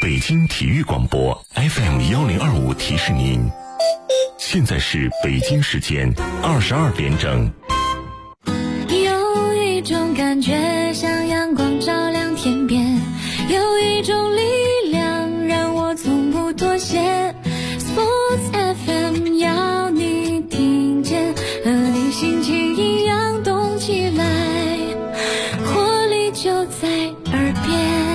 北京体育广播 FM1025提示您，现在是北京时间22点整。 有一种感觉像阳光照亮天边，有一种力量让我从不妥协。 Sports FM 要你听见，和你心情一样动起来，活力就在耳边。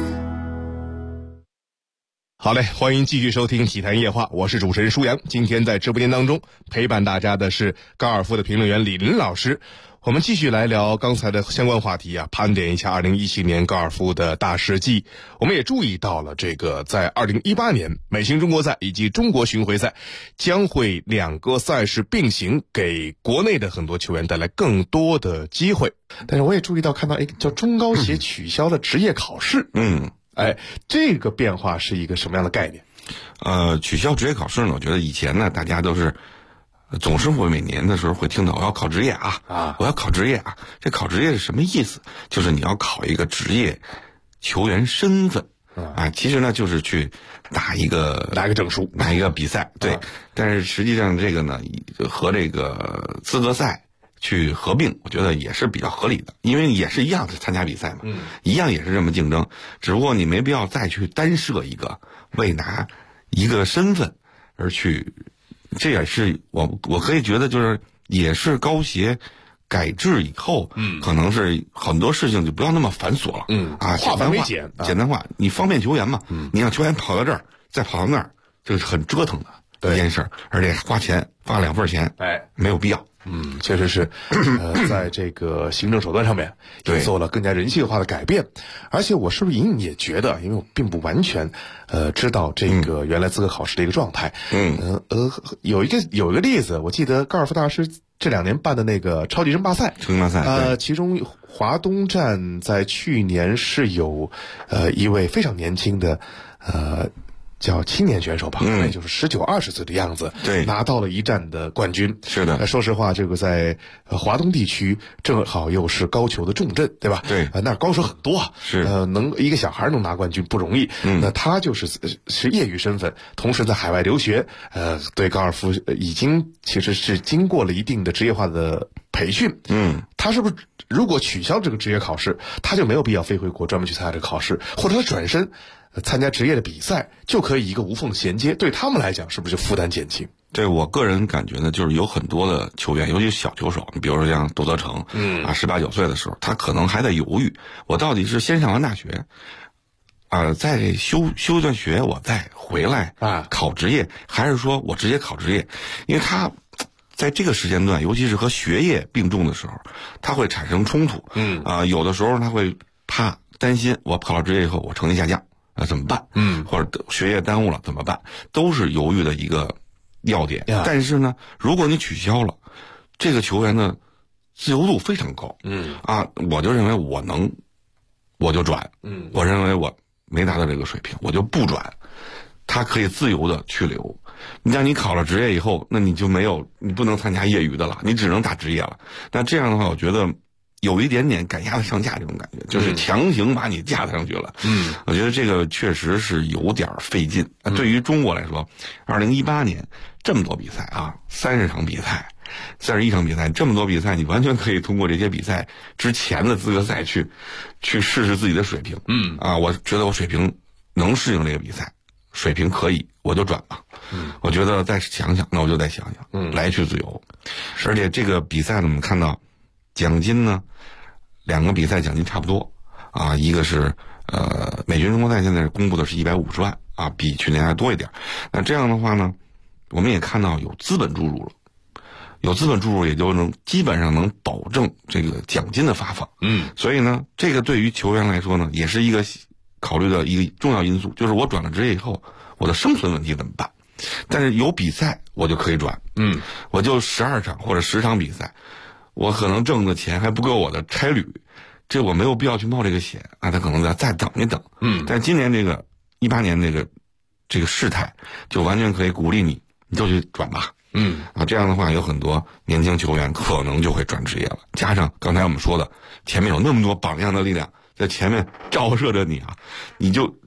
好嘞，欢迎继续收听体坛夜话，我是主持人舒阳。今天在直播间当中陪伴大家的是高尔夫的评论员李林老师。我们继续来聊刚才的相关话题啊，盘点一下2017年高尔夫的大事记。我们也注意到了，这个在2018年美星中国赛以及中国巡回赛将会两个赛事并行，给国内的很多球员带来更多的机会。但是我也注意到看到叫中高协取消了职业考试。这个变化是一个什么样的概念？ 取消职业考试呢，我觉得以前呢大家都是总是会每年的时候会听到我要考职业啊，我要考职业啊。这考职业是什么意思？就是你要考一个职业球员身份啊，其实呢就是去拿一个证书，拿一个比赛，对。但是实际上这个呢和这个资格赛去合并，我觉得也是比较合理的，因为也是一样的参加比赛嘛，一样也是这么竞争，只不过你没必要再去单设一个为拿一个身份而去。这也是我可以觉得就是也是高协改制以后，可能是很多事情就不要那么繁琐了，化繁为简，简单化，你方便球员嘛，你让球员跑到这儿再跑到那儿，这是很折腾的一件事，而且花钱发2份钱，没有必要。 确实是，在这个行政手段上面也做了更加人性化的改变，而且我是不是隐隐也觉得，因为我并不完全知道这个原来资格考试的一个状态，有一个例子，我记得高尔夫大师这2年办的那个超级争霸赛，其中华东站在去年是有一位非常年轻的叫青年选手吧，也就是19、20岁的样子， 对， 拿到了一战的冠军。 是的， 说实话，这个在华东地区正好又是高球的重镇，对吧？ 对， 那高手很多啊， 是能一个小孩能拿冠军不容易。那他就是业余身份，同时在海外留学，对高尔夫已经其实是经过了一定的职业化的培训。他是不是如果取消这个职业考试，他就没有必要飞回国专门去参加这个考试，或者他转身参加职业的比赛，就可以一个无缝衔接，对他们来讲是不是负担减轻？ 对我个人感觉呢，就是有很多的球员，尤其是小球手，你比如说像窦泽成，18、19岁的时候，他可能还在犹豫，我到底是先上完大学再休一段学，我再回来考职业，还是说我直接考职业？因为他在这个时间段，尤其是和学业并重的时候，他会产生冲突。有的时候他会担心，我考了职业以后，我成绩下降，怎么办？或者学业耽误了怎么办？都是犹豫的一个要点。但是呢，如果你取消了，这个球员的自由度非常高。我就认为我就转。我认为我没达到这个水平，我就不转。他可以自由的去留。你像你考了职业以后，那你不能参加业余的了，你只能打职业了。那这样的话，我觉得有一点点赶鸭子上架这种感觉，就是强行把你架上去了。我觉得这个确实是有点费劲。对于中国来说，2018年这么多比赛30场比赛，31场比赛，这么多比赛，你完全可以通过这些比赛之前的资格赛去试试自己的水平。我觉得我水平能适应这个比赛，水平可以，我就转吧。我觉得再想想，那我就再想想，来去自由。而且这个比赛呢，我们看到奖金呢，2个比赛奖金差不多一个是美军中国赛现在公布的是150万比去年还多一点。那这样的话呢，我们也看到有资本注入了，有资本注入也就基本上能保证这个奖金的发放。所以呢，这个对于球员来说呢，也是一个考虑的一个重要因素，就是我转了职业以后，我的生存问题怎么办？但是有比赛我就可以转。我就12场或者10场比赛，我可能挣的钱还不够我的差旅，这我没有必要去冒这个险他可能再等一等。但今年这个18年这个事态，就完全可以鼓励你就去转吧。这样的话有很多年轻球员可能就会转职业了，加上刚才我们说的前面有那么多榜样的力量在前面照射着你你就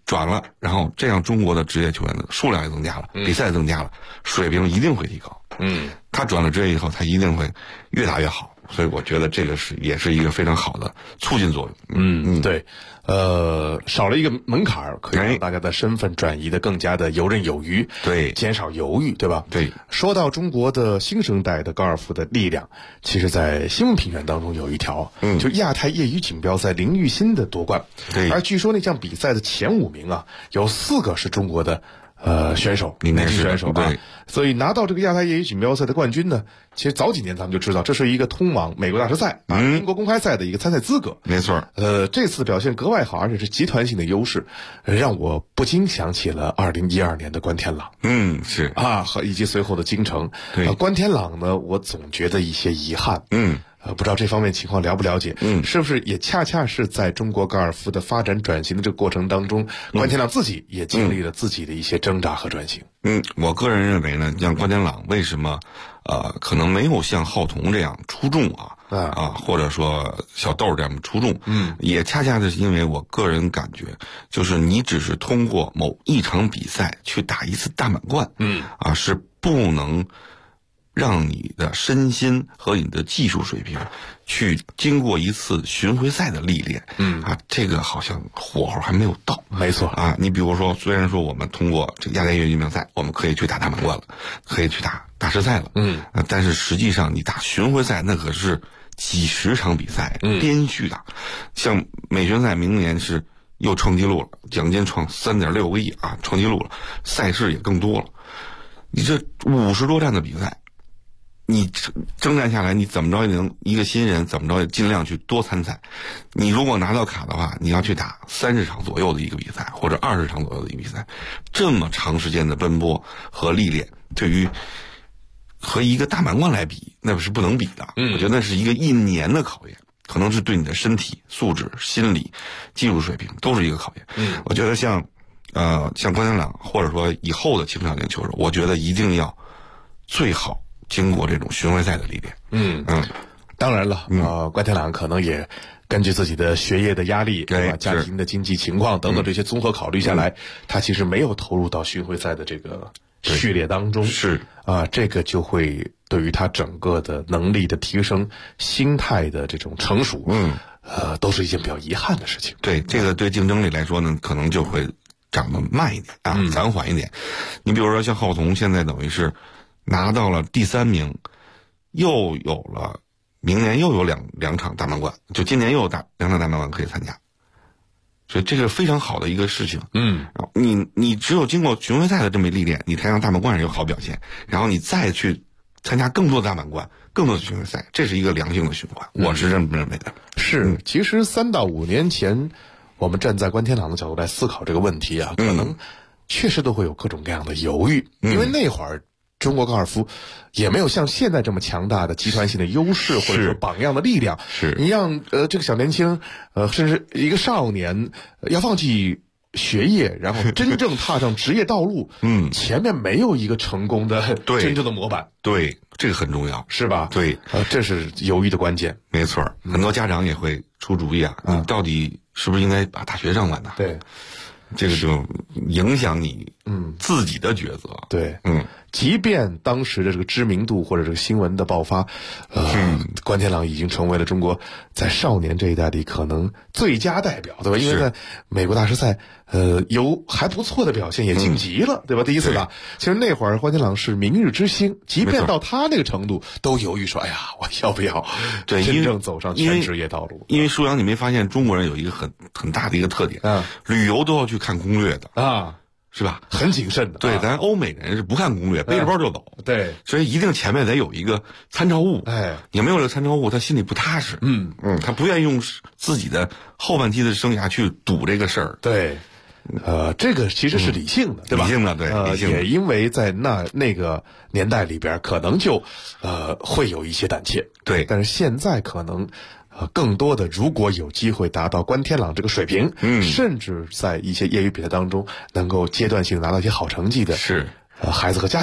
转了，然后这样中国的职业球员的数量也增加了，比赛增加了，水平一定会提高。他转了职业以后，他一定会越打越好。所以我觉得这个也是一个非常好的促进作用。 对，少了一个门槛，可以让大家的身份转移的更加的游刃有余， 对， 减少犹豫，对吧？ 对。 说到中国的新生代的高尔夫的力量，其实在新闻评选当中有一条，就亚太业余锦标赛林育新的夺冠， 对， 而据说那项比赛的前5名啊，有4个是中国的选手，年轻选手啊，所以拿到这个亚太业余锦标赛的冠军呢，其实早几年咱们就知道，这是一个通往美国大师赛啊、英国公开赛的一个参赛资格。 没错。 这次表现格外好，而且是集团性的优势，让我不禁想起了2012年的关天朗。 是啊，以及随后的京城。 对， 关天朗呢，我总觉得一些遗憾。不知道这方面情况了不了解？是不是也恰恰是在中国高尔夫的发展转型的这个过程当中，关天朗自己也经历了自己的一些挣扎和转型？ 我个人认为呢，像关天朗为什么可能没有像浩童这样出众或者说小豆这样出众，也恰恰的是因为我个人感觉，就是你只是通过某一场比赛去打一次大满贯，是不能让你的身心和你的技术水平去经过一次巡回赛的历练，这个好像火候还没有到。 没错啊，你比如说，虽然说我们通过这个亚太业余锦标赛，我们可以去打大满贯了，可以去打大师赛了，但是实际上你打巡回赛那可是几十场比赛连续的，像美巡赛明年是又创纪录了，奖金创3.6个亿啊，创纪录了，赛事也更多了。你这50多站的比赛，你征战下来，你怎么着也能一个新人怎么着也尽量去多参赛。你如果拿到卡的话，你要去打30场左右的一个比赛，或者20场左右的一个比赛，这么长时间的奔波和历练，对于和一个大满贯来比，那是不能比的。我觉得那是一个1年的考验，可能是对你的身体素质、心理、技术水平都是一个考验。我觉得像关天朗或者说以后的青少年球手，我觉得一定要最好经过这种巡回赛的历练。 当然了，关天朗可能也根据自己的学业的压力，对吧？家庭的经济情况等等这些综合考虑下来，他其实没有投入到巡回赛的这个序列当中。 是这个就会对于他整个的能力的提升、心态的这种成熟，都是一件比较遗憾的事情。 对，这个对竞争力来说呢，可能就会长得慢一点啊，暂缓一点。你比如说像浩童，现在等于是拿到了第3名，又有了明年又有两场大满贯，就今年又有2场大满贯可以参加，所以这个非常好的一个事情。你只有经过巡回赛的这么历练，你才让大满贯上有好表现，然后你再去参加更多的大满贯、更多的巡回赛，这是一个良性的循环。我是这么认为的。 是，其实3到5年前，我们站在关天朗的角度来思考这个问题啊，可能确实都会有各种各样的犹豫，因为那会儿中国高尔夫也没有像现在这么强大的集团性的优势或者说榜样的力量。 是， 你让这个小年轻甚至一个少年要放弃学业，然后真正踏上职业道路，前面没有一个成功的真正的模板。 对，这个很重要， 是吧？ 对， 这是犹豫的关键。 没错，很多家长也会出主意啊，你到底是不是应该把大学上完呢？ 对， 这个就影响你自己的抉择。 对，即便当时的这个知名度或者这个新闻的爆发，关天朗已经成为了中国在少年这一代里可能最佳代表，对吧？因为在美国大师赛，有还不错的表现，也晋级了，对吧？第一次打，其实那会儿关天朗是明日之星，即便到他那个程度，都犹豫说：“哎呀，我要不要真正走上全职业道路？” 因为舒阳，你没发现中国人有一个很大的一个特点旅游都要去看攻略的是吧？ 很谨慎的。 对，咱欧美人是不看攻略，背着包就走。 对， 所以一定前面得有一个参照物。你没有这个参照物，他心里不踏实。他不愿意用自己的后半期的生涯去赌这个事儿。 对，这个其实是理性的，对吧？ 理性的，对，理性的。 也因为在那个年代里边，可能就会有一些胆怯。 对， 但是现在可能。更多的，如果有机会达到关天朗这个水平，甚至在一些业余比赛当中能够阶段性拿到一些好成绩的， 是孩子和家庭，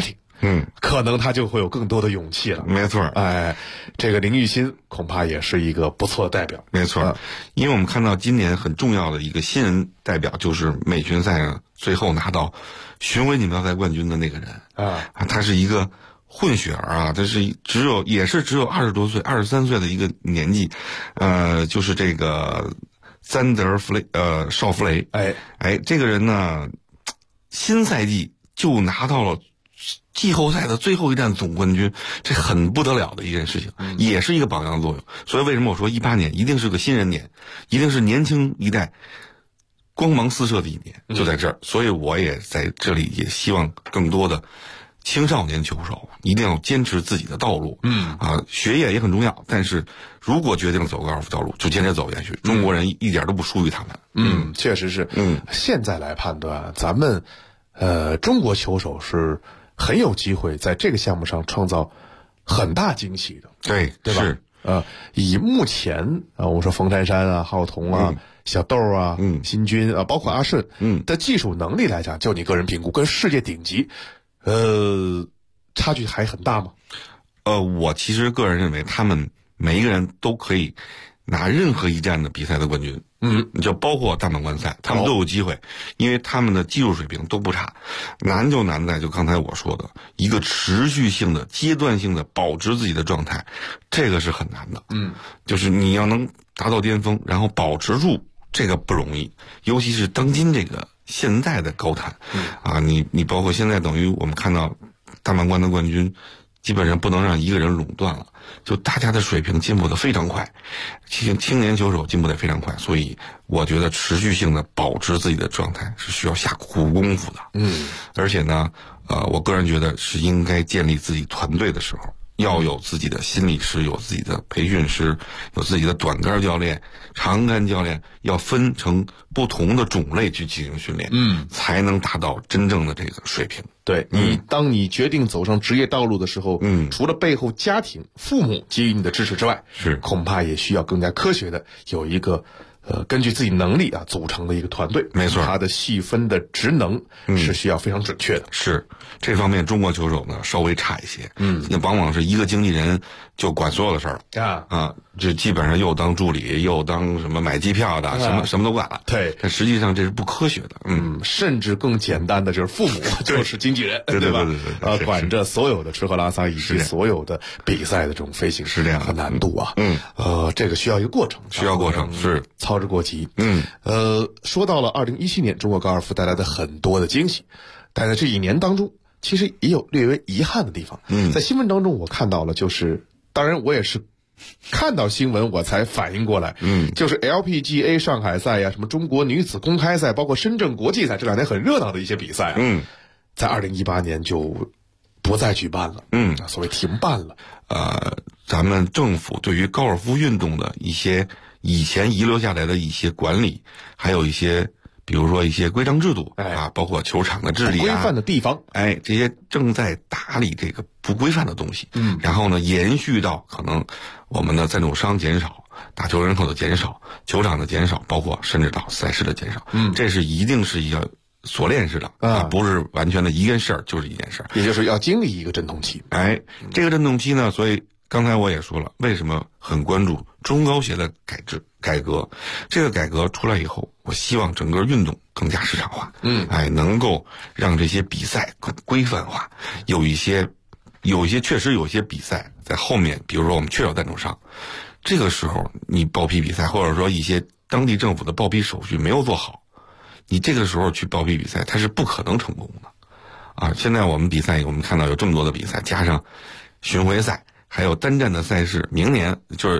可能他就会有更多的勇气了。 没错。 哎，这个林育新恐怕也是一个不错的代表。 没错，因为我们看到今年很重要的一个新人代表，就是美巡赛上最后拿到巡回锦标赛冠军的那个人他是一个混血儿啊，他是只有20多岁23岁的一个年纪，就是这个詹德绍弗雷。这个人呢，新赛季就拿到了季后赛的最后一站总冠军，这很不得了的一件事情，也是一个榜样作用。所以为什么我说18年一定是个新人年，一定是年轻一代光芒四射的一年，就在这儿。所以我也在这里也希望更多的青少年球手一定要坚持自己的道路。学业也很重要，但是如果决定走高尔夫道路，就坚持走下去。中国人一点都不输于他们。 确实是。现在来判断，咱们中国球手是很有机会在这个项目上创造很大惊喜的。对吧？ 是。 以目前我们说冯珊珊啊、浩彤啊、小豆啊、辛军啊，包括阿顺的技术能力来讲，就你个人评估，跟世界顶级差距还很大吗？ 我其实个人认为，他们每一个人都可以拿任何一站的比赛的冠军。就包括大满贯赛，他们都有机会，因为他们的技术水平都不差。难就难在就刚才我说的一个持续性的、阶段性的保持自己的状态，这个是很难的。就是你要能达到巅峰，然后保持住，这个不容易，尤其是当今这个现在的高坛。你包括现在等于我们看到大满贯的冠军，基本上不能让一个人垄断了，就大家的水平进步的非常快，青年球手进步的非常快，所以我觉得持续性的保持自己的状态是需要下苦功夫的。而且呢，我个人觉得是应该建立自己团队的时候，要有自己的心理师，有自己的培训师，有自己的短杆教练、长杆教练，要分成不同的种类去进行训练，才能达到真正的这个水平。 对，当你决定走上职业道路的时候，除了背后家庭、父母给予你的支持之外，恐怕也需要更加科学的有一个根据自己能力组成的一个团队。 没错， 它的细分的职能是需要非常准确的。 是这方面中国球手呢稍微差一些，那往往是一个经纪人就管所有的事儿就基本上又当助理，又当什么买机票的，什么都管了。 对， 但实际上这是不科学的。 甚至更简单的就是父母就是经纪人，对吧？管着所有的吃喝拉撒以及所有的比赛的这种飞行是这样和难度这个需要一个过程， 是操之过急。说到了2017年，中国高尔夫带来的很多的惊喜，但在这一年当中，其实也有略微遗憾的地方。在新闻当中我看到了，就是当然我也是看到新闻我才反应过来，就是 LPGA 上海赛呀，什么中国女子公开赛，包括深圳国际赛，这两年很热闹的一些比赛在2018年就不再举办了，所谓停办了。 咱们政府对于高尔夫运动的一些以前遗留下来的一些管理，还有一些比如说一些规章制度包括球场的治理规范的地方， 这些正在打理这个不规范的东西。然后呢，延续到可能我们的赞助商减少，打球人口的减少，球场的减少，包括甚至到赛事的减少。这是一定是一个锁链式的不是完全的一件事儿就是一件事儿， 也就是要经历一个阵痛期。 这个阵痛期呢，所以刚才我也说了，为什么很关注中高协的改革。这个改革出来以后，我希望整个运动更加市场化，能够让这些比赛更规范化。有一些确实有一些比赛在后面，比如说我们缺少赞助商，这个时候你报批比赛，或者说一些当地政府的报批手续没有做好，你这个时候去报批比赛，它是不可能成功的现在我们比赛，我们看到有这么多的比赛，加上巡回赛，还有单站的赛事，明年就是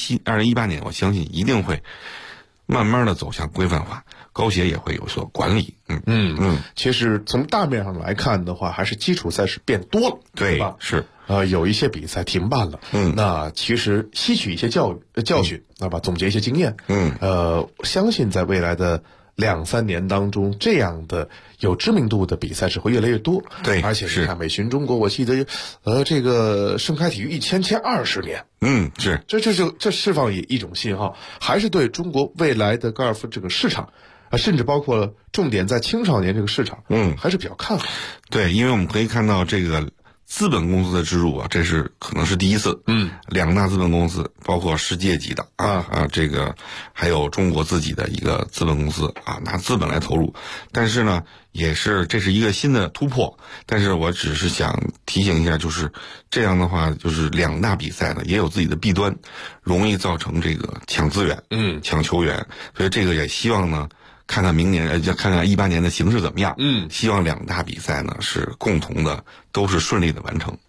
2018年，我相信一定会慢慢的走向规范化，高协也会有所管理。 其实从大面上来看的话，还是基础赛事变多了，对吧？ 是有一些比赛停办了，那其实吸取一些教训，总结一些经验，相信在未来的2-3年当中，这样的有知名度的比赛是会越来越多。 对， 而且你看美巡中国，我记得这个盛开体育签20年， 是这释放一种信号，还是对中国未来的高尔夫这个市场甚至包括重点在青少年这个市场，还是比较看好。 对，因为我们可以看到这个资本公司的植入啊，这是可能是第一次。两大资本公司，包括世界级的这个还有中国自己的一个资本公司啊，拿资本来投入。但是呢，这是一个新的突破。但是我只是想提醒一下，就是这样的话，就是两大比赛呢也有自己的弊端，容易造成这个抢资源，抢球员。所以这个也希望呢。看看明年，看看18年的形势怎么样。希望两大比赛呢是共同的，都是顺利的完成。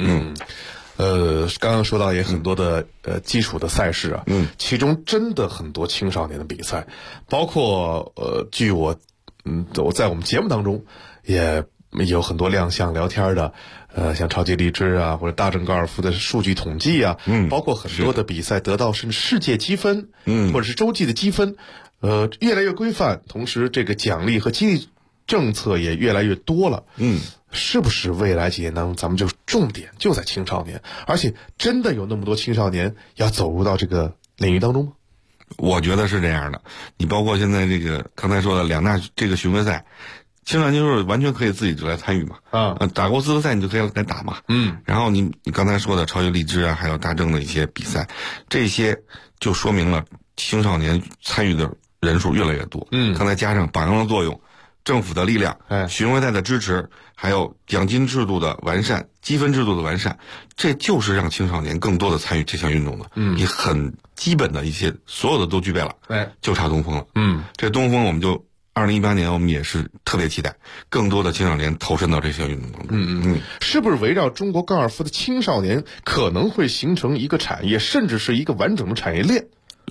刚刚说到也很多的基础的赛事啊，其中真的很多青少年的比赛，包括据我在我们节目当中也有很多亮相聊天的，像超级荔枝啊，或者大正高尔夫的数据统计啊，包括很多的比赛得到甚至世界积分，或者是洲际的积分。越来越规范，同时这个奖励和激励政策也越来越多了。是不是未来几年当中咱们就重点就在青少年，而且真的有那么多青少年要走入到这个领域当中吗？ 我觉得是这样的。你包括现在这个刚才说的两大这个巡回赛，青少年就是完全可以自己就来参与嘛。打过资格赛你就可以来打嘛。然后你刚才说的超级荔枝啊，还有大正的一些比赛，这些就说明了青少年参与的人数越来越多。刚才加上榜样的作用，政府的力量，巡回赛的支持，还有奖金制度的完善，积分制度的完善，这就是让青少年更多的参与这项运动的。你很基本的一些所有的都具备了，就差东风了。这东风我们就2018年我们也是特别期待更多的青少年投身到这项运动当中。 是不是围绕中国高尔夫的青少年可能会形成一个产业，甚至是一个完整的产业链？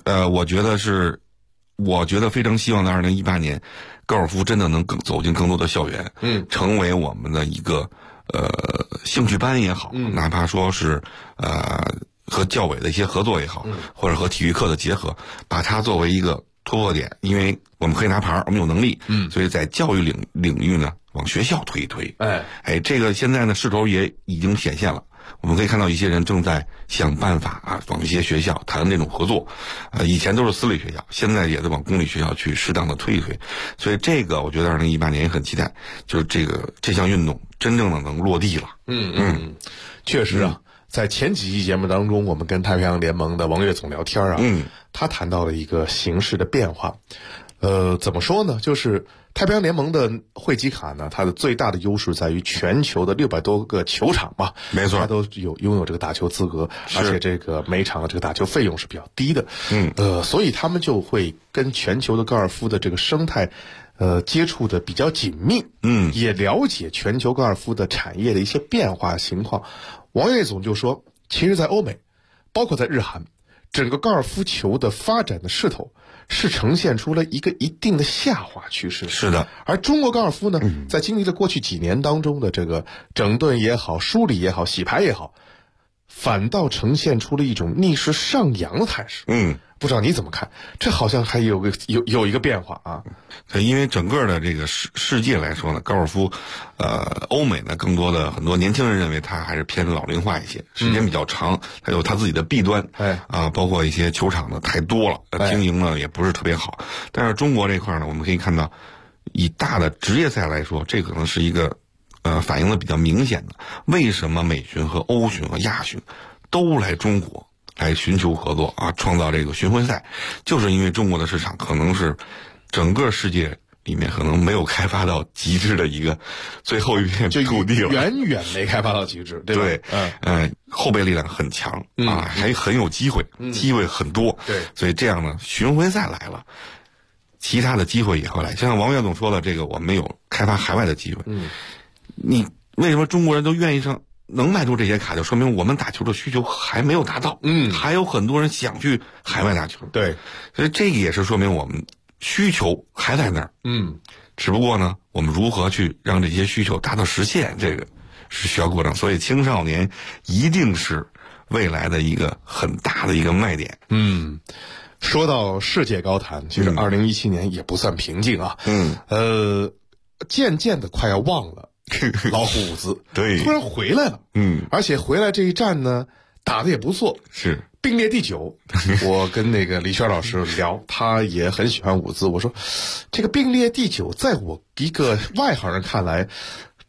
我觉得非常希望在2018年，高尔夫真的能走进更多的校园，成为我们的一个兴趣班也好，哪怕说是和教委的一些合作也好，或者和体育课的结合，把它作为一个突破点，因为我们可以拿牌，我们有能力，所以在教育领域呢，往学校推一推。这个现在呢势头也已经显现了。我们可以看到一些人正在想办法往一些学校谈这种合作，以前都是私立学校，现在也在往公立学校去适当的推一推，所以这个我觉得2018年也很期待，就是这项运动真正的能落地了。 确实啊，在前几期节目当中，我们跟太平洋联盟的王跃总聊天啊，他谈到了一个形势的变化。怎么说呢？就是太平洋联盟的会籍卡呢，它的最大的优势在于全球的600多个球场嘛， 没错， 它都拥有这个打球资格，而且这个每场的这个打球费用是比较低的。所以他们就会跟全球的高尔夫的这个生态接触的比较紧密，也了解全球高尔夫的产业的一些变化情况。王跃总就说，其实在欧美，包括在日韩，整个高尔夫球的发展的势头是呈现出了一个一定的下滑趋势。 是的。 而中国高尔夫呢，在经历了过去几年当中的这个整顿也好，梳理也好，洗牌也好，反倒呈现出了一种逆势上扬的态势。不知道你怎么看？这好像还有一个变化啊。 因为整个的这个世界来说呢，高尔夫，欧美呢更多的很多年轻人认为它还是偏老龄化一些，时间比较长，它有它自己的弊端，包括一些球场呢太多了，经营呢也不是特别好。但是中国这块呢，我们可以看到，以大的职业赛来说，这可能是一个反映的比较明显的。为什么美巡和欧巡和亚巡都来中国来寻求合作创造这个巡回赛，就是因为中国的市场可能是整个世界里面可能没有开发到极致的一个最后一片土地了， 远远没开发到极致，对吧？ 对，后备力量很强还很有机会，机会很多。 对， 所以这样呢，巡回赛来了，其他的机会也会来。像王跃总说的，这个我们有开发海外的机会。你为什么中国人都愿意能卖出这些卡，就说明我们打球的需求还没有达到。还有很多人想去海外打球。 对， 所以这个也是说明我们需求还在那儿。只不过呢，我们如何去让这些需求达到实现，这个是需要过程。所以青少年一定是未来的一个很大的一个卖点。 说到世界高坛，其实2017年也不算平静啊。渐渐的快要忘了老虎伍兹， 对， 突然回来了。而且回来这一战呢，打得也不错， 是并列第9。我跟那个李轩老师聊，他也很喜欢伍兹。我说，这个并列第9，在我一个外行人看来，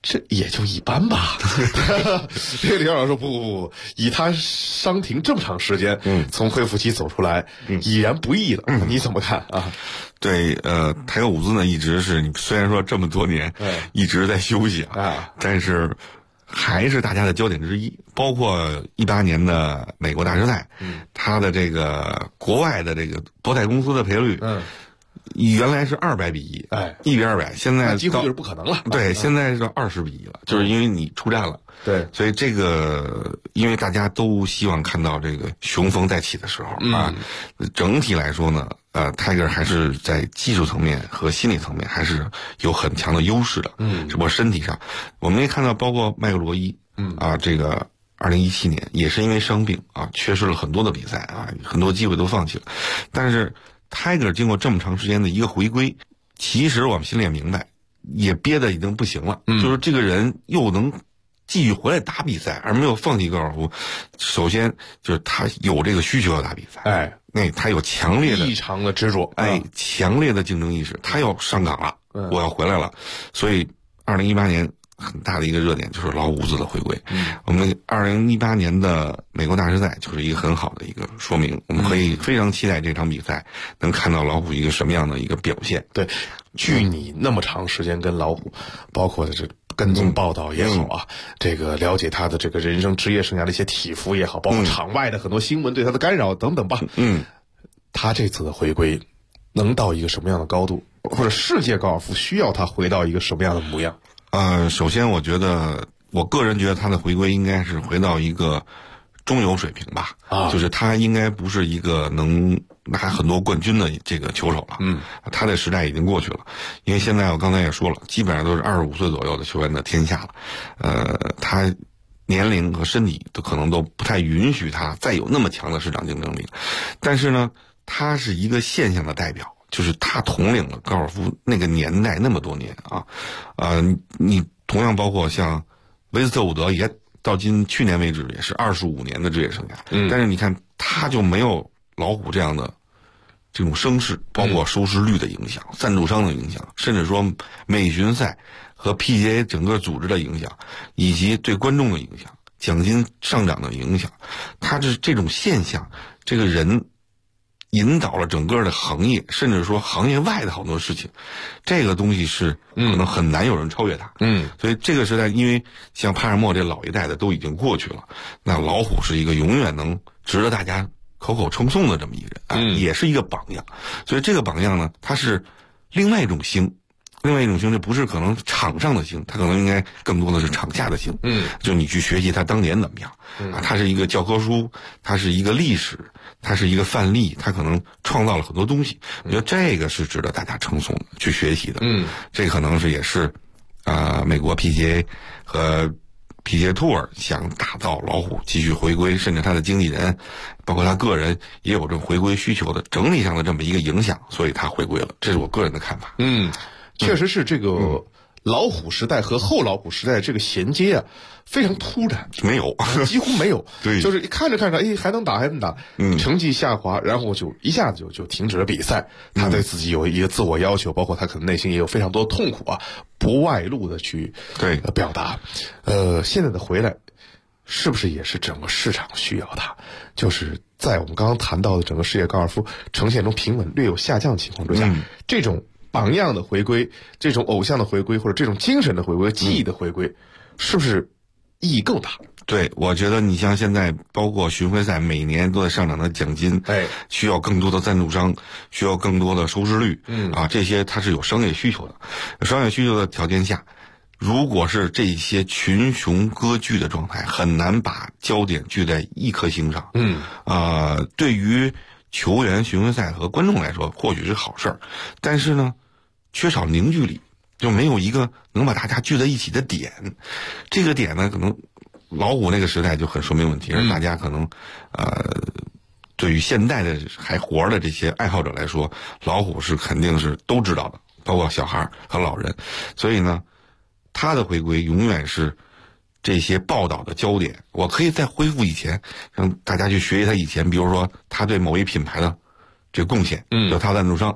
这也就一般吧。这个李校长说不，以他伤停这么长时间，从恢复期走出来，已然不易了。你怎么看啊？ 对，泰格伍兹呢，一直是你虽然说这么多年一直在休息但是还是大家的焦点之一。包括18年的美国大师赛，他的这个国外的这个博彩公司的赔率，原来是200比1，1比200，现在几乎就是不可能了。 对，现在是20比1了，就是因为你出战了。 对， 所以这个，因为大家都希望看到这个雄风再起的时候整体来说呢，Tiger 还是在技术层面和心理层面还是有很强的优势的。只不过身体上，我们也看到，包括麦克罗伊，这个2017年也是因为伤病缺失了很多的比赛很多机会都放弃了。但是 Tiger 经过这么长时间的一个回归，其实我们心里也明白，也憋得已经不行了。就是这个人又能继续回来打比赛，而没有放弃高尔夫。首先就是他有这个需求要打比赛，他有强烈的异常的执着， 强烈的竞争意识，他要上岗了，我要回来了。所以2018年很大的一个热点就是老伍兹的回归。我们2018年的美国大师赛就是一个很好的一个说明，我们可以非常期待这场比赛能看到老虎一个什么样的一个表现。 对，据你那么长时间跟老虎，包括这跟踪报道也好这个了解他的这个人生职业生涯的一些起伏也好，包括场外的很多新闻对他的干扰等等吧。他这次的回归能到一个什么样的高度，或者世界高尔夫需要他回到一个什么样的模样？ 首先我个人觉得他的回归应该是回到一个中游水平吧。就是他应该不是一个能拿很多冠军的这个球手了。他的时代已经过去了。因为现在我刚才也说了，基本上都是25岁左右的球员的天下了。他年龄和身体都可能都不太允许他再有那么强的市场竞争力。但是呢，他是一个现象的代表。就是他统领了高尔夫那个年代那么多年你同样包括像维斯特伍德也到去年为止也是25年的职业生涯。但是你看他就没有老虎这样的这种声势，包括收视率的影响、赞助商的影响，甚至说美巡赛和 PGA 整个组织的影响，以及对观众的影响、奖金上涨的影响。他这种现象，这个人引导了整个的行业，甚至说行业外的好多事情，这个东西是可能很难有人超越他。所以这个时代，因为像帕尔默这老一代的都已经过去了，那老虎是一个永远能值得大家口口称颂的这么一个人也是一个榜样。所以这个榜样呢，它是另外一种星。这不是可能场上的星，它可能应该更多的是场下的星。就你去学习他当年怎么样它是一个教科书，它是一个历史，它是一个范例，它可能创造了很多东西。我觉得这个是值得大家称颂的，去学习的。这可能是也是美国 PGA 和 PGA Tour 想打造老虎继续回归，甚至他的经纪人包括他个人也有这种回归需求的整体上的这么一个影响，所以他回归了。这是我个人的看法。 确实是这个老虎时代和后老虎时代这个衔接非常突然， 没有几乎没有。 对， 就是看着还能打，成绩下滑，然后就一下子就停止了比赛。他对自己有一个自我要求，包括他可能内心也有非常多痛苦不外露的去表达。现在的回来是不是也是整个市场需要他？就是在我们刚刚谈到的整个世界高尔夫呈现中平稳略有下降的情况之下，这种榜样的回归，这种偶像的回归，或者这种精神的回归、记忆的回归，是不是意义更大？ 对，我觉得你像现在包括巡回赛每年都在上涨的奖金，需要更多的赞助商，需要更多的收视率，这些它是有商业需求的。有商业需求的条件下，如果是这些群雄割据的状态，很难把焦点聚在一颗星上。对于球员、巡回赛和观众来说，或许是好事儿，但是呢，缺少凝聚力，就没有一个能把大家聚在一起的点。这个点呢，可能老虎那个时代就很说明问题，而大家可能对于现代的还活的这些爱好者来说，老虎是肯定是都知道的，包括小孩和老人。所以呢，他的回归永远是这些报道的焦点。我可以再恢复以前，让大家去学习他以前，比如说他对某一品牌的这个贡献，有他赞助商，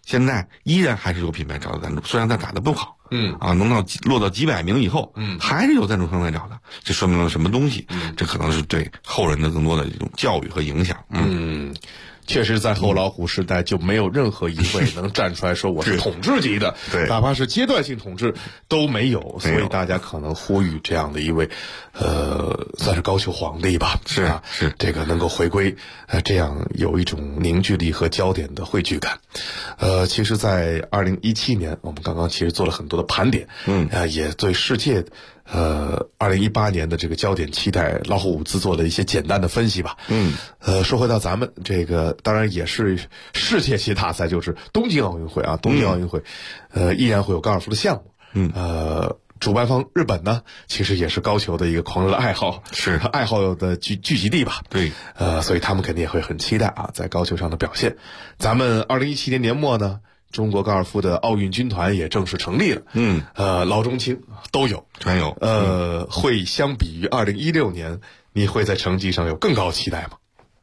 现在依然还是有品牌找到赞助，虽然他打得不好，能落到几百名以后，还是有赞助商来找的，这说明了什么东西？这可能是对后人的更多的这种教育和影响。 确实，在后老虎时代就没有任何一位能站出来说我是统治级的， 对， 哪怕是阶段性统治都没有，所以大家可能呼吁这样的一位，算是高俅皇帝吧， 是这个能够回归，这样有一种凝聚力和焦点的汇聚感。其实，在2017年，我们刚刚其实做了很多的盘点，也对世界。2018年的这个焦点期待，老虎伍兹做了一些简单的分析吧。说回到咱们这个，当然也是世界级大赛，就是东京奥运会啊。东京奥运会，依然会有高尔夫的项目。主办方日本呢，其实也是高俅的一个狂热的爱好， 是爱好的聚集地吧。 对， 所以他们肯定也会很期待啊，在高俅上的表现。咱们2017年年末呢，中国高尔夫的奥运军团也正式成立了。老中青都有， 全有。 会相比于2016年，你会在成绩上有更高期待吗？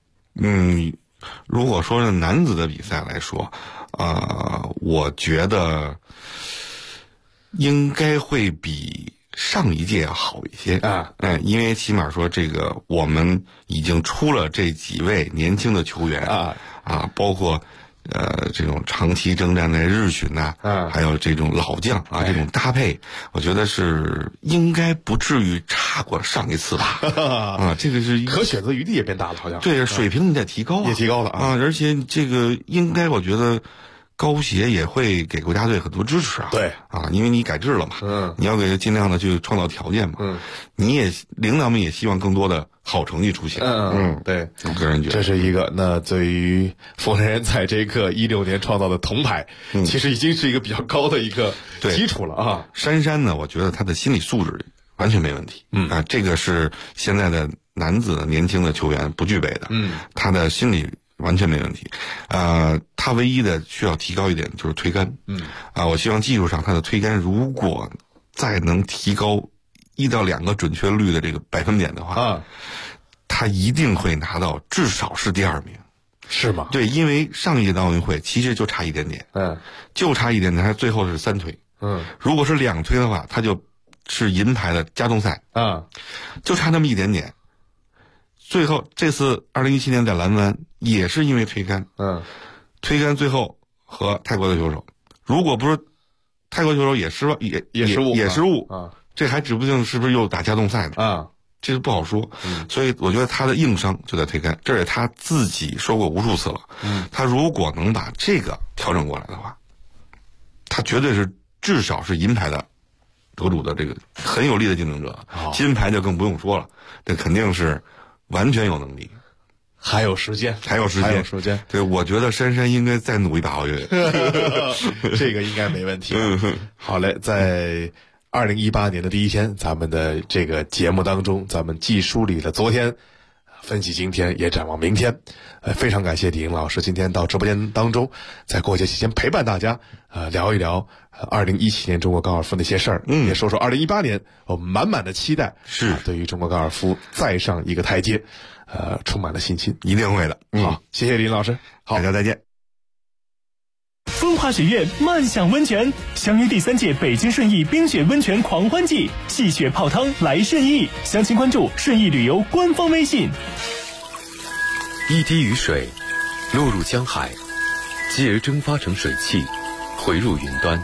如果说是男子的比赛来说，我觉得应该会比上一届要好一些啊。 因为起码说这个我们已经出了这几位年轻的球员包括这种长期征战在日巡还有这种老将这种搭配，我觉得是应该不至于差过上一次吧。这个是可选择余地也变大了，好像对，水平你得提高也提高了而且这个应该我觉得高协也会给国家队很多支持对因为你改制了嘛，你要给他尽量的去创造条件嘛，你也领导们也希望更多的好成绩出现。 对， 我个人觉得这是一个。那对于冯晨仁在这个16年创造的铜牌，其实已经是一个比较高的一个基础了啊。 珊珊呢，我觉得他的心理素质完全没问题。这个是现在的男子的年轻的球员不具备的。他的心理完全没问题。他唯一的需要提高一点就是推杆。我希望技术上他的推杆如果再能提高1到2个准确率的这个百分点的话，他一定会拿到至少是第2名。 是吗？ 对，因为上一届的奥运会其实就差一点点，就差一点点，他最后是3推。如果是2推的话，他就是银牌的加重赛。就差那么一点点。最后这次2017年在蓝湾也是因为推杆，推杆最后和泰国的球手，如果不是泰国球手也失误，也失误这还指不定是不是又打加重赛呢这是不好说。所以我觉得他的硬伤就在推杆，这也他自己说过无数次了。他如果能把这个调整过来的话，他绝对是至少是银牌的得主的这个很有力的竞争者。金牌就更不用说了，这肯定是完全有能力。 还有时间。 对，我觉得珊珊应该再努一把奥运。 这个应该没问题。好嘞，在2018年的第一天，咱们的这个节目当中，咱们既梳理了昨天，分析今天，也展望明天。非常感谢李英老师今天到直播间当中，在过节期间陪伴大家，聊一聊2017年中国高尔夫那些事儿，也说说2018年我们满满的期待， 是对于中国高尔夫再上一个台阶，充满了信心， 一定会的。 好，谢谢李英老师， 好，大家再见。 风华雪苑漫享温泉，相约第3届北京顺义冰雪温泉狂欢季，戏雪泡汤来顺义，详情关注顺义旅游官方微信。 一滴雨水落入江海，继而蒸发成水汽，回入云端。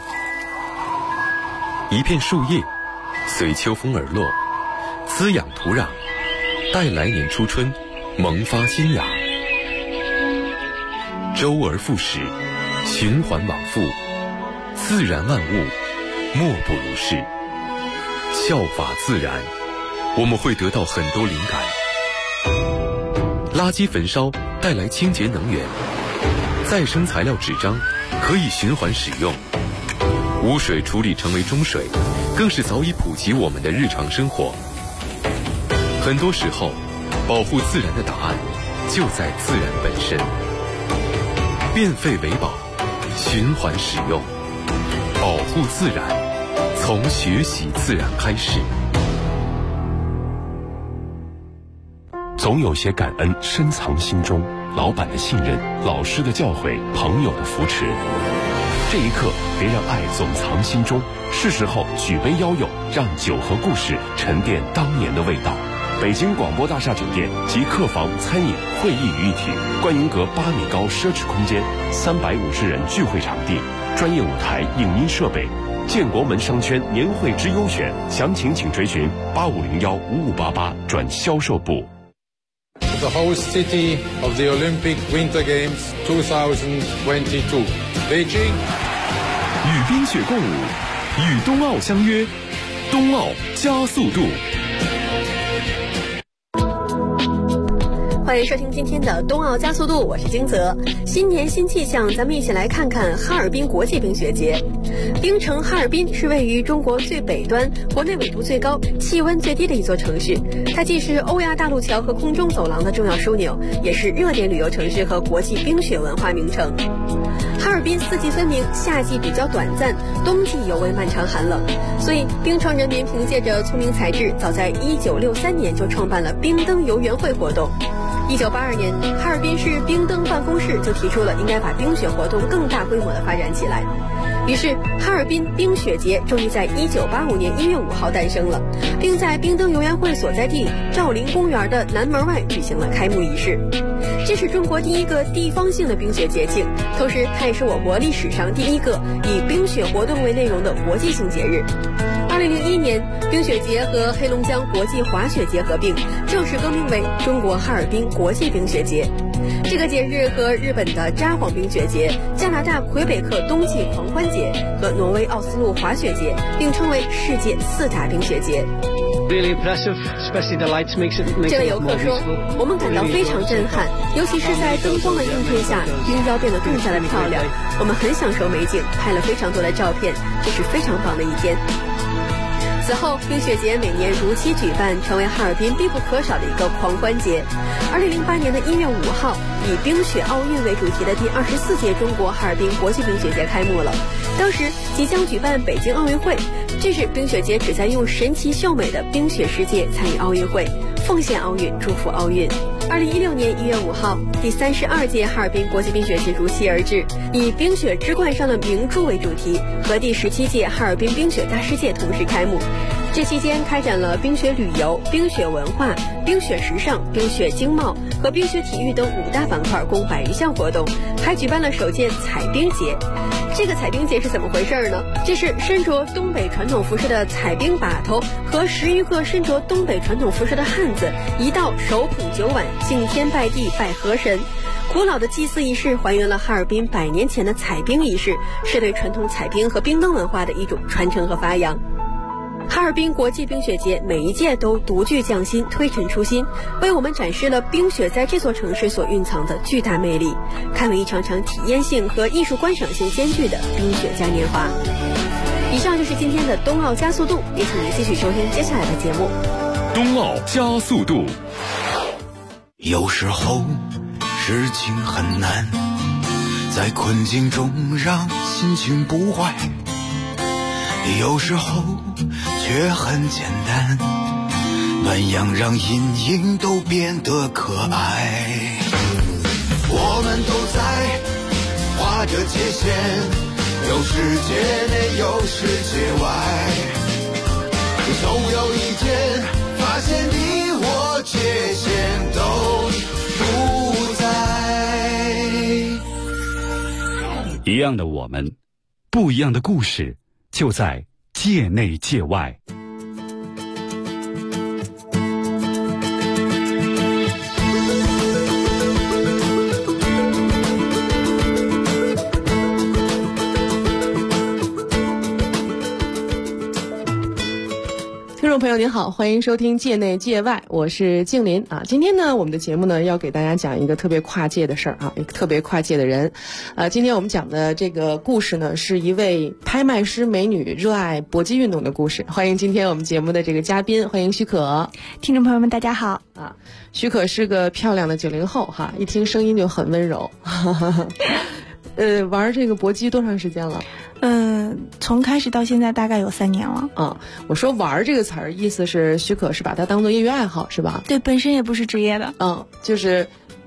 一片树叶随秋风而落，滋养土壤，待来年初春萌发新芽。周而复始，循环往复，自然万物莫不如是。效法自然，我们会得到很多灵感。垃圾焚烧带来清洁能源，再生材料纸张可以循环使用，污水处理成为中水，更是早已普及我们的日常生活。很多时候，保护自然的答案就在自然本身。变废为宝，循环使用，保护自然，从学习自然开始。 总有些感恩深藏心中，老板的信任，老师的教诲，朋友的扶持。 这一刻，别让爱总藏心中，是时候举杯邀友，让酒和故事沉淀当年的味道。北京广播大厦酒店集客房、餐饮、会议于一体，观云阁8米高奢侈空间，350人聚会场地，专业舞台、影音设备。建国门商圈年会之优选，详情请追询85015588转销售部。 The host city of the Olympic Winter Games 2022, Beijing. 与冰雪共舞，与冬奥相约，冬奥加速度。 欢迎收听今天的冬奥加速度，我是金泽。新年新气象，咱们一起来看看哈尔滨国际冰雪节。冰城哈尔滨是位于中国最北端、国内纬度最高、气温最低的一座城市。它既是欧亚大陆桥和空中走廊的重要枢纽，也是热点旅游城市和国际冰雪文化名城。哈尔滨四季分明，夏季比较短暂，冬季尤为漫长寒冷，所以冰城人民凭借着聪明才智，早在1963年就创办了冰灯游园会活动。1982年，哈尔滨市冰灯办公室就提出了应该把冰雪活动更大规模地发展起来。于是，哈尔滨冰雪节终于在1985年1月5号诞生了，并在冰灯游园会所在地兆麟公园的南门外举行了开幕仪式。这是中国第一个地方性的冰雪节庆，同时它也是我国历史上第一个以冰雪活动为内容的国际性节日。2001年，冰雪节和黑龙江国际滑雪节合并，正式更名为中国哈尔滨国际冰雪节。这个节日和日本的札幌冰雪节、加拿大魁北克冬季狂欢节和挪威奥斯陆滑雪节并称为世界4大冰雪节。 Really impressive, especially the lights makes it 这位游客说，我们感到非常震撼，尤其是在灯光的映衬下，冰雕变得更加的漂亮。我们很享受美景，拍了非常多的照片，这是非常棒的一天。此后，冰雪节每年如期举办，成为哈尔滨必不可少的一个狂欢节。2008年的1月5号，以冰雪奥运为主题的第24届中国哈尔滨国际冰雪节开幕了。当时即将举办北京奥运会，这是冰雪节旨在用神奇秀美的冰雪世界参与奥运会，奉献奥运，祝福奥运。2016年1月5号，第32届哈尔滨国际冰雪节如期而至，以冰雪之冠上的明珠为主题，和第17届哈尔滨冰雪大世界同时开幕。这期间开展了冰雪旅游、冰雪文化、冰雪时尚、冰雪经贸和冰雪体育等5大板块，共100余项活动，还举办了首届彩冰节。这个彩冰节是怎么回事呢？这是身着东北传统服饰的彩冰把头和10余个身着东北传统服饰的汉子，一道手捧酒碗，敬天拜地拜河神。古老的祭祀仪式还原了哈尔滨100年前的彩冰仪式，是对传统彩冰和冰灯文化的一种传承和发扬。哈尔滨国际冰雪节每一届都独具匠心，推陈出新，为我们展示了冰雪在这座城市所蕴藏的巨大魅力，堪为一场场体验性和艺术观赏性兼具的冰雪嘉年华。以上就是今天的冬奥加速度，也请您继续收听接下来的节目。 冬奥加速度。 有时候事情很难，在困境中让心情不坏，有时候却很简单，暖阳让阴影都变得可爱。我们都在画着界限，有世界内有世界外，总有一天发现你我界限都不在。 一样的我们，不一样的故事，就在界内界外。 听众朋友您好，欢迎收听界内界外，我是静林啊。今天呢，我们的节目呢要给大家讲一个特别跨界的事儿啊，一个特别跨界的人。今天我们讲的这个故事呢，是一位拍卖师美女热爱搏击运动的故事。欢迎今天我们节目的这个嘉宾，欢迎许可。 听众朋友们，大家好啊。许可是个漂亮的90后哈，一听声音就很温柔。玩这个搏击多长时间了？ 从开始到现在大概有3年了。 啊，我说玩这个词儿，意思是许可是把它当做业余爱好是吧？ 对，本身也不是职业的。 就是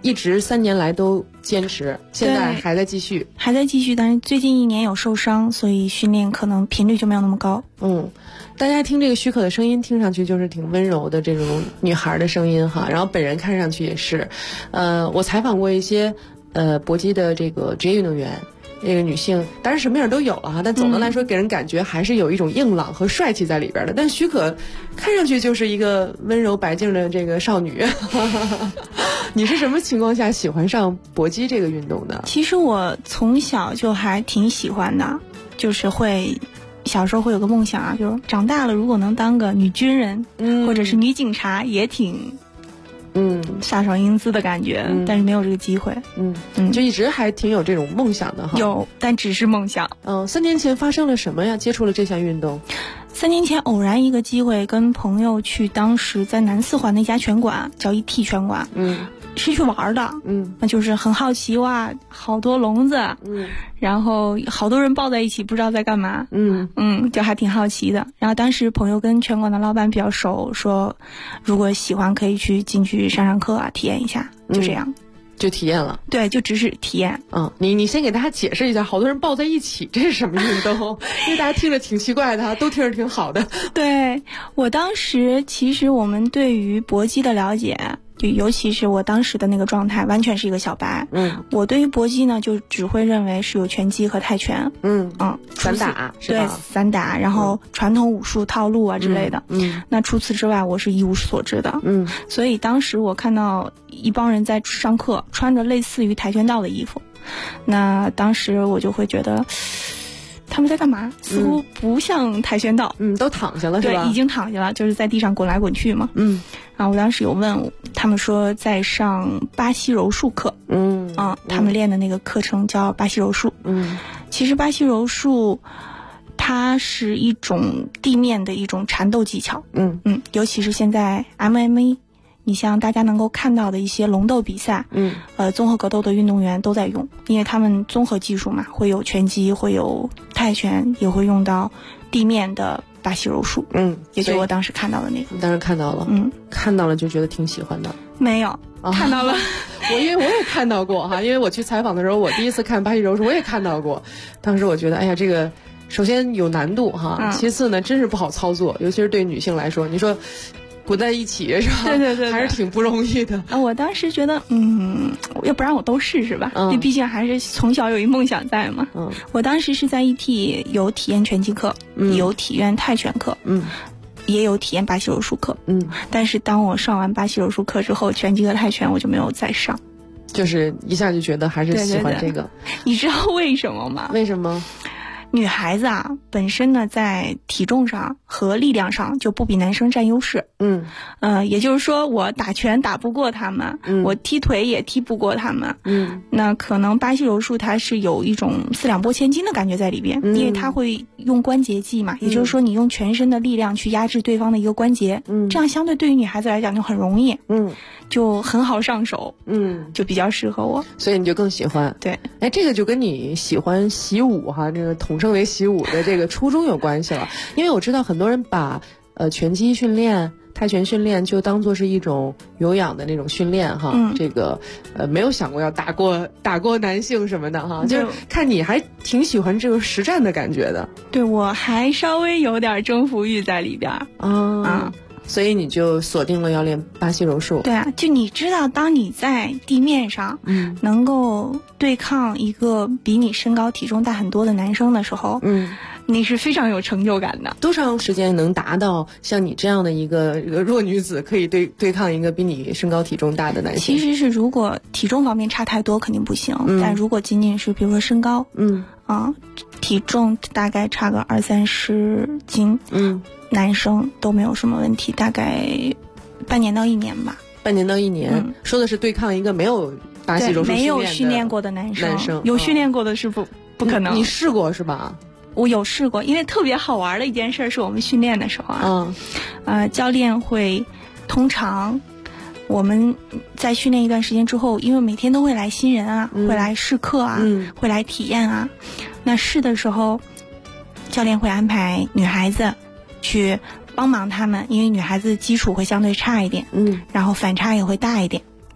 一直3年来都坚持，现在还在继续， 但是最近1年有受伤，所以训练可能频率就没有那么高。 大家听这个许可的声音，听上去就是挺温柔的这种女孩的声音哈，然后本人看上去也是，我采访过一些搏击的这个职业运动员。这个女性当然什么样都有了哈，但总的来说给人感觉还是有一种硬朗和帅气在里边的。但许可看上去就是一个温柔白净的这个少女。你是什么情况下喜欢上搏击这个运动的？ 其实我从小就还挺喜欢的，就是小时候会有个梦想啊，就是长大了如果能当个女军人，或者是女警察，也挺飒爽英姿的感觉，但是没有这个机会。 就一直还挺有这种梦想的哈。 有，但只是梦想。 3年前发生了什么呀？接触了这项运动 ？3年前偶然一个机会，跟朋友去当时在南4环的一家拳馆，叫ET拳馆。是去玩的。那就是很好奇，哇，好多笼子。然后好多人抱在一起，不知道在干嘛。就还挺好奇的。然后当时朋友跟拳馆的老板比较熟，说如果喜欢可以进去上课啊，体验一下。就这样。 就体验了。 对，就只是体验。 你先给大家解释一下，好多人抱在一起，这是什么运动？因为大家听着挺奇怪的，都听着挺好的。 对，我当时其实我们对于搏击的了解，就尤其是我当时的那个状态，完全是一个小白。我对于搏击呢，就只会认为是有拳击和泰拳。 散打是吧？ 对，散打，然后传统武术套路啊之类的。那除此之外，我是一无所知的。所以当时我看到一帮人在上课，穿着类似于跆拳道的衣服，那当时我就会觉得他们在干嘛？似乎不像跆拳道。 都躺下了是吧？ 对，已经躺下了，就是在地上滚来滚去嘛。然后我当时有问他们说在上巴西柔术课。他们练的那个课程叫巴西柔术。其实巴西柔术它是一种地面的一种缠斗技巧。尤其是现在 MMA， 你像大家能够看到的一些龙斗比赛，综合格斗的运动员都在用，因为他们综合技术嘛，会有拳击，会有泰拳，也会用到地面的巴西柔术。也就是我当时看到的那个。 你当时看到了。看到了就觉得挺喜欢的。 没有。看到了。 因为我也看到过哈，因为我去采访的时候，我第一次看巴西柔术，我也看到过。当时我觉得，哎呀，这个首先有难度哈，其次呢，真是不好操作，尤其是对女性来说，你说滚在一起是吧？ 对， 还是挺不容易的。 我当时觉得，要不然我都试试吧，因为毕竟还是从小有一梦想在嘛。我当时是在 ET 有体验拳击课，有体验泰拳课，也有体验巴西柔术课。但是当我上完巴西柔术课之后，拳击和泰拳我就没有再上。 就是一下就觉得还是喜欢这个。 你知道为什么吗？ 为什么？ 女孩子啊，本身呢在体重上和力量上就不比男生占优势。也就是说我打拳打不过他们，我踢腿也踢不过他们。那可能巴西柔术它是有一种四两拨千斤的感觉在里边，因为它会用关节技嘛，也就是说你用全身的力量去压制对方的一个关节，这样相对对于女孩子来讲就很容易，就很好上手，就比较适合我， 所以你就更喜欢。 对， 这个就跟你喜欢习武哈，这个统称为习武的这个初衷有关系了。因为我知道很多人把拳击训练、泰拳训练就当做是一种有氧的那种训练哈，这个没有想过要打过男性什么的哈，就是看你还挺喜欢这个实战的感觉的。 对，我还稍微有点征服欲在里边所以你就锁定了要练巴西柔术。 对啊，就你知道当你在地面上能够对抗一个比你身高体重大很多的男生的时候，你是非常有成就感的。 多长时间能达到像你这样的一个弱女子可以对抗一个比你身高体重大的男性？ 其实是如果体重方面差太多肯定不行，但如果仅仅是比如说身高，体重大概差个20-30斤，男生都没有什么问题，大概半年到1年吧。 半年到1年，说的是对抗一个没有巴西柔术没有训练过的男生，有训练过的是不可能。 你试过是吧？ 我有试过，因为特别好玩的一件事是我们训练的时候教练会通常我们在训练一段时间之后，因为每天都会来新人啊，会来试课啊，会来体验啊。那试的时候，教练会安排女孩子去帮忙他们，因为女孩子基础会相对差一点，然后反差也会大一点，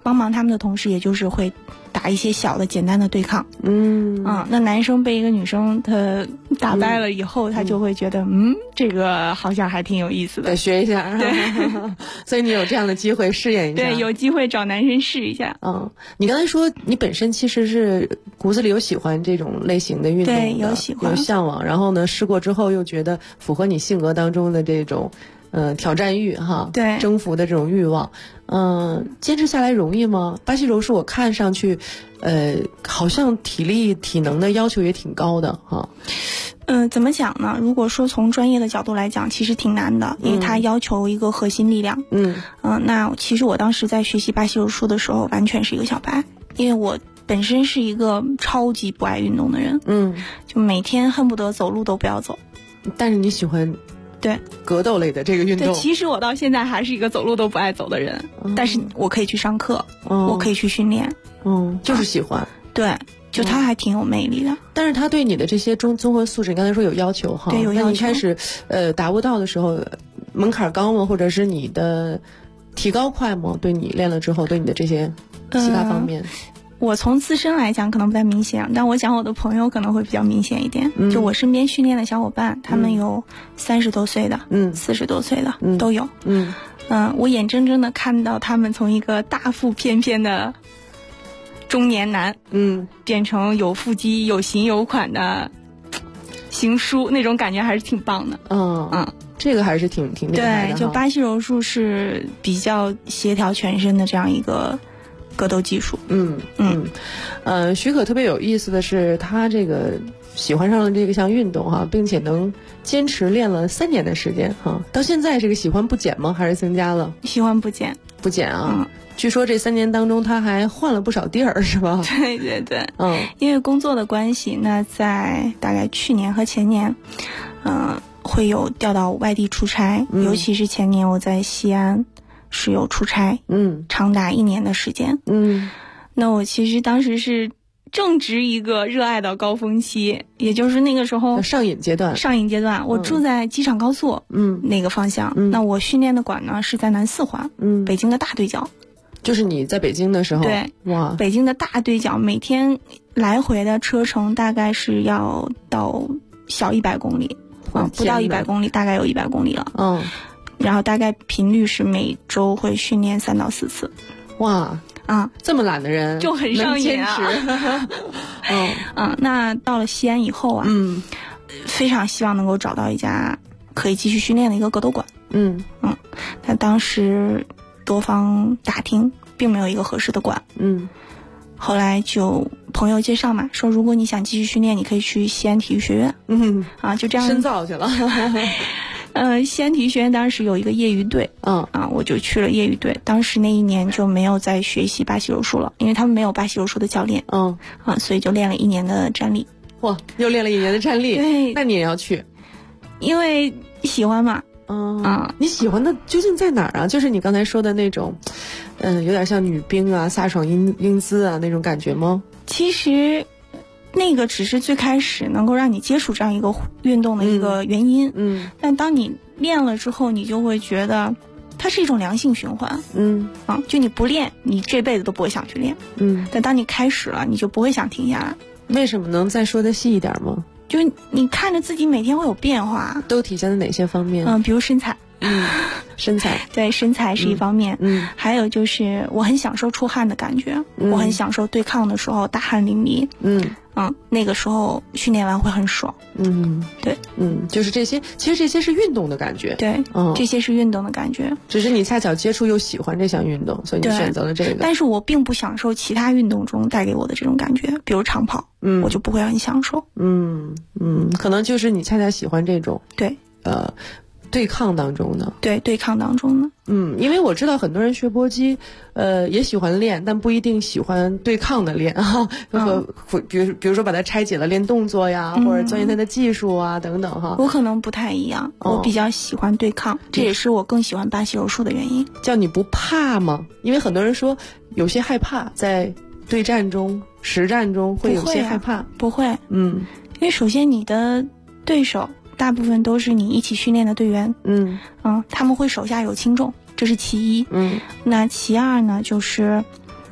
帮忙他们的同时，也就是会打一些小的简单的对抗。那男生被一个女生他打败了以后，他就会觉得这个好像还挺有意思的， 得学一下。 对， 所以你有这样的机会试验一下。 对，有机会找男生试一下。 你刚才说你本身其实是骨子里有喜欢这种类型的运动的， 对，有喜欢， 有向往，然后呢试过之后又觉得符合你性格当中的这种挑战欲哈， 对， 征服的这种欲望。坚持下来容易吗？巴西柔术我看上去好像体力体能的要求也挺高的哈。 怎么讲呢？如果说从专业的角度来讲，其实挺难的，因为它要求一个核心力量。那其实我当时在学习巴西柔术的时候，完全是一个小白，因为我本身是一个超级不爱运动的人。就每天恨不得走路都不要走。 但是你喜欢对格斗类的这个运动？ 对，其实我到现在还是一个走路都不爱走的人，但是我可以去上课，我可以去训练。 就是喜欢。 对。就他还挺有魅力的， 但是他对你的这些综合素质，你刚才说有要求哈？ 对，有要求。 那你开始达不到的时候，门槛高吗？或者是你的提高快吗？对你练了之后，对你的这些其他方面？ 我从自身来讲可能不太明显，但我讲我的朋友可能会比较明显一点。就我身边训练的小伙伴，他们有30多岁的，40多岁的都有。我眼睁睁的看到他们从一个大腹便便的中年男，变成有腹肌、有型有款的行书，那种感觉还是挺棒的。 这个还是挺厉害的。 对，就巴西柔术是比较协调全身的这样一个格斗技术。 许可特别有意思的是，他这个喜欢上了这个项运动哈，并且能坚持练了3年的时间哈，到现在这个喜欢不减吗？还是增加了？ 喜欢不减， 不减啊。据说这3年当中，他还换了不少地儿，是吧？ 对对对，因为工作的关系，那在大概去年和前年，会有调到外地出差，尤其是前年我在西安是有出差，长达1年的时间，那我其实当时是正值一个热爱的高峰期，也就是那个时候上瘾阶段， 我住在机场高速，那个方向，那我训练的馆呢是在南4环，北京的大对角。 就是你在北京的时候， 对， 哇， 北京的大对角，每天来回的车程大概是要到小100公里，不到100公里，大概有100公里了。然后大概频率是每周会训练3到4次。 哇啊，这么懒的人就很上瘾啊！ 那到了西安以后啊，非常希望能够找到一家可以继续训练的一个格斗馆。那当时多方打听，并没有一个合适的馆。后来就朋友介绍嘛，说如果你想继续训练，你可以去西安体育学院。就这样深造去了。 西安体育学院当时有一个业余队，我就去了业余队。当时那1年就没有再学习巴西柔术了，因为他们没有巴西柔术的教练。所以就练了1年的站立。 哇，又练了1年的站立。 对， 那你也要去， 因为喜欢嘛。 你喜欢的究竟在哪儿啊？就是你刚才说的那种，有点像女兵啊、飒爽英姿啊那种感觉吗？ 其实那个只是最开始能够让你接触这样一个运动的一个原因。但当你练了之后，你就会觉得它是一种良性循环。就你不练，你这辈子都不会想去练。但当你开始了，你就不会想停下来。 为什么？能再说的细一点吗？ 就你看着自己每天会有变化， 都体现在哪些方面？ 比如身材。 身材， 对，身材是一方面。还有就是我很享受出汗的感觉，我很享受对抗的时候大汗淋漓。那个时候训练完会很爽。对， 就是这些，其实这些是运动的感觉。 对，这些是运动的感觉。 只是你恰巧接触又喜欢这项运动，所以你选择了这个。 但是我并不享受其他运动中带给我的这种感觉，比如长跑，我就不会很享受。 可能就是你恰恰喜欢这种。 对， 对抗当中的。 对，对抗当中的。 因为我知道很多人学搏击，也喜欢练，但不一定喜欢对抗的练啊。比如说把它拆解了练动作呀，或者钻研它的技术啊等等哈。 我可能不太一样，我比较喜欢对抗，这也是我更喜欢巴西柔术的原因。 叫你不怕吗？因为很多人说有些害怕，在对战中、实战中会有些害怕。 不会，因为首先你的对手大部分都是你一起训练的队员，他们会手下有轻重，这是其一。那其二呢，就是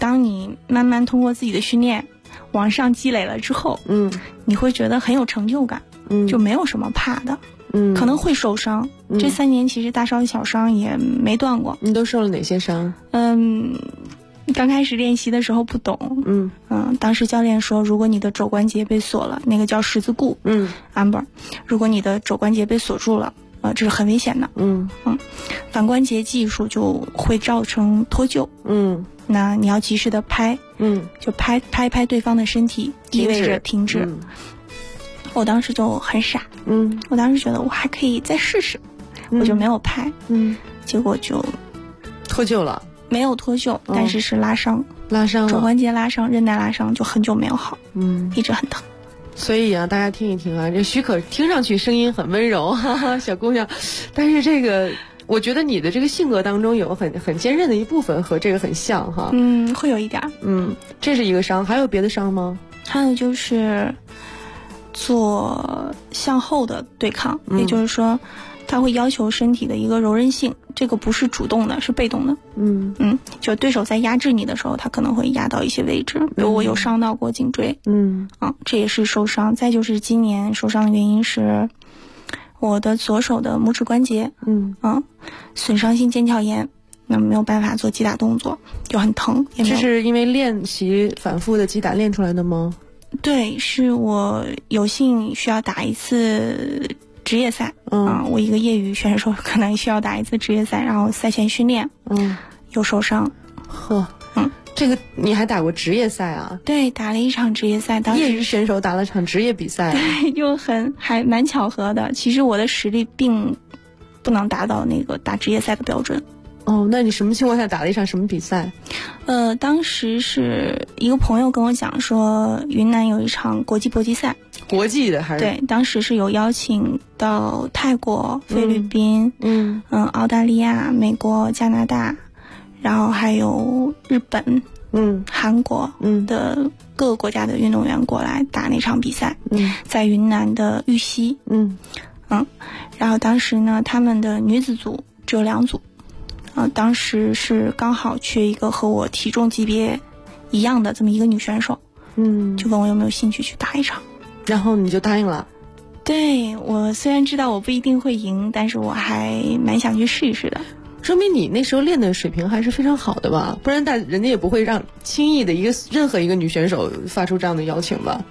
当你慢慢通过自己的训练往上积累了之后，你会觉得很有成就感，就没有什么怕的，可能会受伤，这3年其实大伤小伤也没断过。 你都受了哪些伤？ 刚开始练习的时候不懂，当时教练说，如果你的肘关节被锁了，那个叫十字固，Amber， 如果你的肘关节被锁住了，这是很危险的，反关节技术就会造成脱臼，那你要及时的拍，就拍对方的身体，意味着停止。我当时就很傻，我当时觉得我还可以再试试，我就没有拍，结果就脱臼了。 没有脱臼，但是是拉伤，肘关节拉伤，韧带拉伤，就很久没有好，一直很疼。 所以啊，大家听一听啊，这许可听上去声音很温柔，哈哈，小姑娘，但是这个我觉得你的这个性格当中有很坚韧的一部分和这个很像哈。 会有一点。 这是一个伤，还有别的伤吗？ 还有就是做向后的对抗，也就是说它会要求身体的一个柔韧性，这个不是主动的，是被动的。就对手在压制你的时候，他可能会压到一些位置，比如我有伤到过颈椎，这也是受伤。再就是今年受伤的原因是我的左手的拇指关节，损伤性腱鞘炎，那没有办法做击打动作，就很疼。 这是因为练习反复的击打练出来的吗？ 对，是我有幸需要打一次职业赛，我一个业余选手可能需要打一次职业赛，然后赛前训练，有受伤。 这个你还打过职业赛啊？ 对，打了一场职业赛，当时业余选手打了场职业比赛， 对，就还蛮巧合的。其实我的实力并不能达到那个打职业赛的标准。 那你什么情况下打了一场什么比赛？ 当时是一个朋友跟我讲说，云南有一场国际搏击赛。 国际的还是？ 对，当时是有邀请到泰国、菲律宾、澳大利亚、美国、加拿大，然后还有日本、韩国的各个国家的运动员过来打那场比赛，在云南的玉溪，然后当时呢，他们的女子组只有2组，当时是刚好缺一个和我体重级别一样的这么一个女选手，就问我有没有兴趣去打一场。 然后你就答应了？ 对，我虽然知道我不一定会赢，但是我还蛮想去试一试的。 说明你那时候练的水平还是非常好的吧？不然人家也不会让轻易的任何一个女选手发出这样的邀请吧？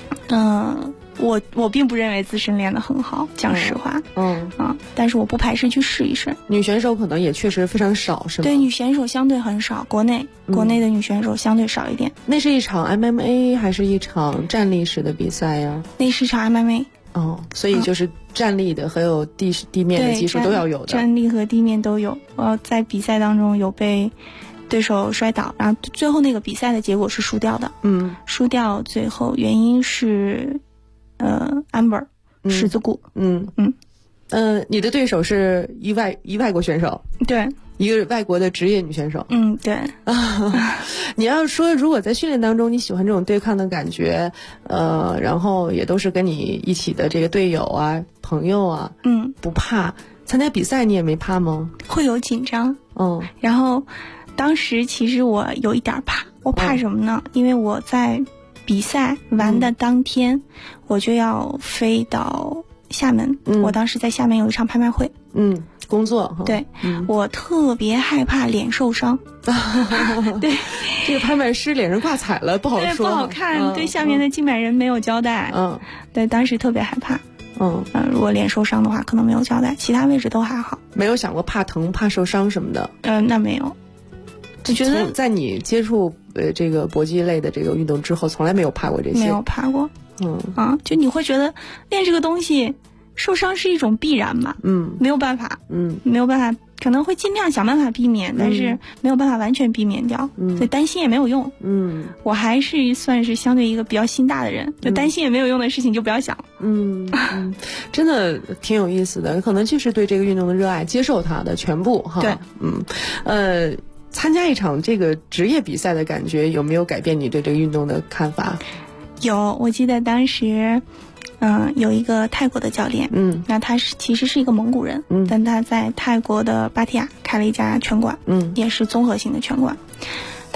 我并不认为自身练得很好，讲实话。但是我不排斥去试一试。 女选手可能也确实非常少，是吗？ 对，女选手相对很少，国内的女选手相对少一点。 那是一场 MMA 还是一场站立式的比赛呀？ 那是场 MMA。 所以就是站立的还有地面的技术都要有的。 站立和地面都有。在比赛当中有被对手摔倒，然后最后那个比赛的结果是输掉的。输掉最后原因是Amber 十字固。 你的对手是一外国选手？ 对， 一个外国的职业女选手。 对。 你要说如果在训练当中你喜欢这种对抗的感觉，然后也都是跟你一起的这个队友啊、朋友啊，不怕参加比赛，你也没怕吗？ 会有紧张。然后当时其实我有一点怕，我怕什么呢？因为我在比赛完的当天，我就要飞到厦门。我当时在厦门有一场拍卖会。 工作。 对，我特别害怕脸受伤。对， 这个拍卖师脸上挂彩了，不好说， 不好看。对，下面的竞买人没有交代。对，当时特别害怕。如果脸受伤的话，可能没有交代，其他位置都还好。 没有想过怕疼、怕受伤什么的？ 那没有。我觉得在你接触这个搏击类的这个运动之后，从来没有怕过这些。 没有怕过。就你会觉得练这个东西受伤是一种必然吧？没有办法。没有办法，可能会尽量想办法避免，但是没有办法完全避免掉。所以担心也没有用。我还是算是相对一个比较心大的人，就担心也没有用的事情就不要想。 真的挺有意思的，可能就是对这个运动的热爱，接受它的全部哈。 对。 参加一场这个职业比赛的感觉有没有改变你对这个运动的看法？ 有，我记得当时有一个泰国的教练，那他其实是一个蒙古人，但他在泰国的芭提雅开了一家拳馆，也是综合性的拳馆。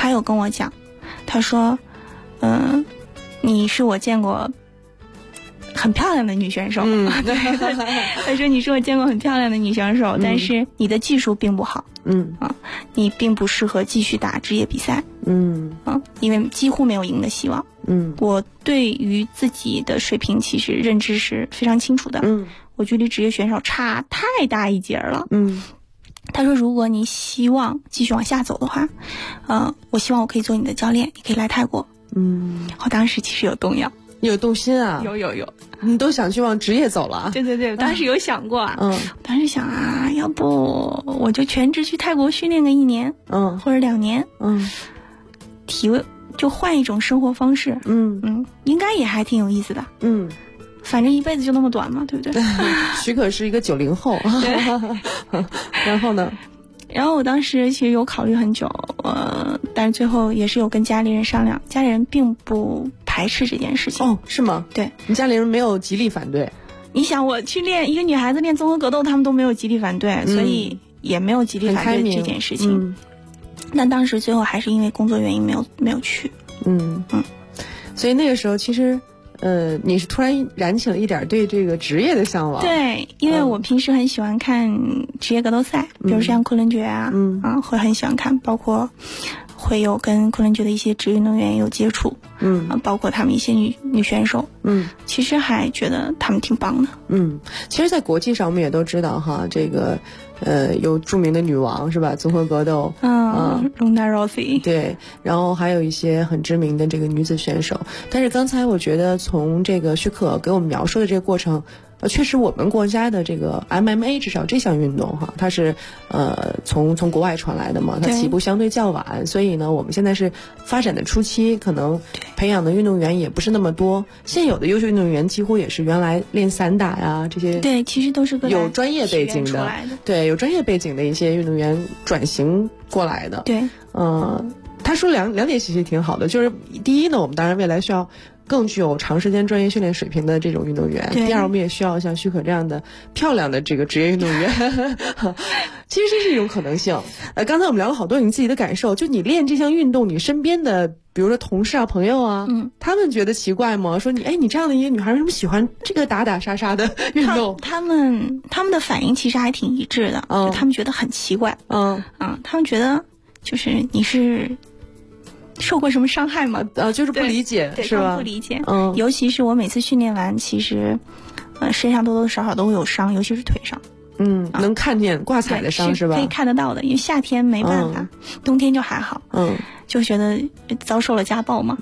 他有跟我讲，他说你是我见过很漂亮的女选手。他说你是我见过很漂亮的女选手，但是你的技术并不好。你并不适合继续打职业比赛。因为几乎没有赢的希望。我对于自己的水平其实认知是非常清楚的。我距离职业选手差太大一截了。他说如果你希望继续往下走的话，我希望我可以做你的教练，你可以来泰国。我当时其实有动摇。 你有动心啊？ 有， 你都想去往职业走了？ 对，我当时有想过啊。我当时想啊，要不我就全职去泰国训练个1年，或者2年，体会就换一种生活方式。应该也还挺有意思的。反正一辈子就那么短嘛，对不对？ 许可是一个90后。然后呢？ 然后我当时其实有考虑很久，但是最后也是有跟家里人商量，家里人并不排斥这件事情。 哦，是吗？ 对， 你家里人没有极力反对。 你想我去练一个女孩子练综合格斗，他们都没有极力反对，所以也没有极力反对这件事情。但当时最后还是因为工作原因没有去。 所以那个时候其实。你是突然燃起了一点对这个职业的向往。 对，因为我平时很喜欢看职业格斗赛，比如像昆仑决啊，会很喜欢看，包括会有跟昆仑决的一些职业运动员有接触，包括他们一些女选手，其实还觉得他们挺棒的。 其实在国际上我们也都知道哈，这个有著名的女王是吧？综合格斗 Ronda Rousey， 对，然后还有一些很知名的这个女子选手。但是刚才我觉得从这个许可给我们描述的这个过程，确实我们国家的这个 MMA 至少这项运动哈，它是从国外传来的嘛，它起步相对较晚，所以呢我们现在是发展的初期，可能培养的运动员也不是那么多。现有的优秀运动员几乎也是原来练散打呀这些， 对，其实都是有专业背景的，对，有专业背景的一些运动员转型过来的。 对， 他说两点其实挺好的，就是第一呢，我们当然未来需要更具有长时间专业训练水平的这种运动员。第二，我们也需要像许可这样的漂亮的这个职业运动员。其实这是一种可能性。刚才我们聊了好多你自己的感受，就你练这项运动，你身边的比如说同事啊、朋友啊，他们觉得奇怪吗？说你这样的一个女孩为什么喜欢这个打打杀杀的运动？ 他们的反应其实还挺一致的，就他们觉得很奇怪。他们觉得就是你是受过什么伤害吗？ 就是不理解，是吧？ 不理解。尤其是我每次训练完，其实身上多多少少都会有伤，尤其是腿上。 能看见挂彩的伤是吧？ 可以看得到的，因为夏天没办法，冬天就还好。就觉得遭受了家暴嘛。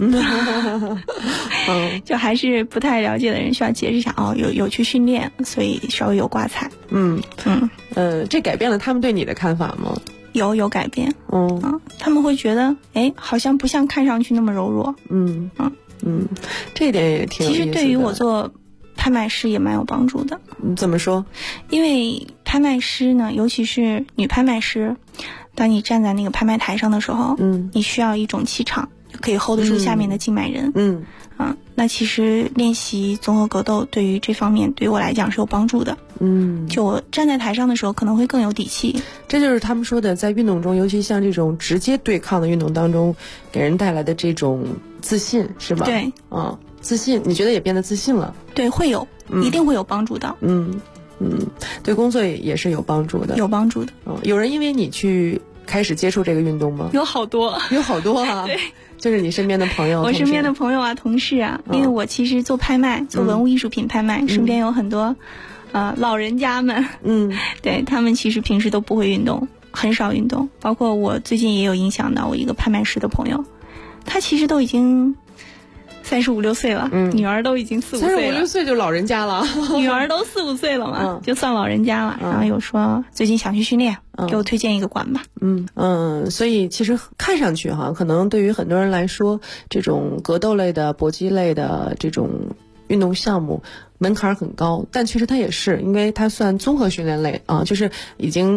就还是不太了解的人需要解释一下有去训练，所以稍微有挂彩。 这改变了他们对你的看法吗？ 有改变。他们会觉得好像不像看上去那么柔弱。 这一点也挺有意思的。 其实对于我做拍卖师也蛮有帮助的。 怎么说？ 因为拍卖师呢，尤其是女拍卖师，当你站在那个拍卖台上的时候，你需要一种气场，可以 hold 得住下面的竞买人。那其实练习综合格斗对于这方面对于我来讲是有帮助的。就我站在台上的时候可能会更有底气。 这就是他们说的，在运动中，尤其像这种直接对抗的运动当中，给人带来的这种自信，是吧？ 对， 自信，你觉得也变得自信了？ 对，会有，一定会有帮助的。 对工作也是有帮助的。 有帮助的。 有人因为你去开始接触这个运动吗？ 有好多啊。 对。就是你身边的朋友， 我身边的朋友啊，同事啊，因为我其实做拍卖，做文物艺术品拍卖，身边有很多老人家们，对，他们其实平时都不会运动，很少运动。包括我最近也有影响到我一个拍卖师的朋友，他其实都已经35、6岁了，女儿都已经4、5岁了。 35、6岁就老人家了， 女儿都4、5岁了嘛，就算老人家了。然后有说最近想去训练，给我推荐一个馆吧。 所以其实看上去哈，可能对于很多人来说，这种格斗类的、搏击类的这种运动项目门槛很高，但其实它也是，因为它算综合训练类啊，就是已经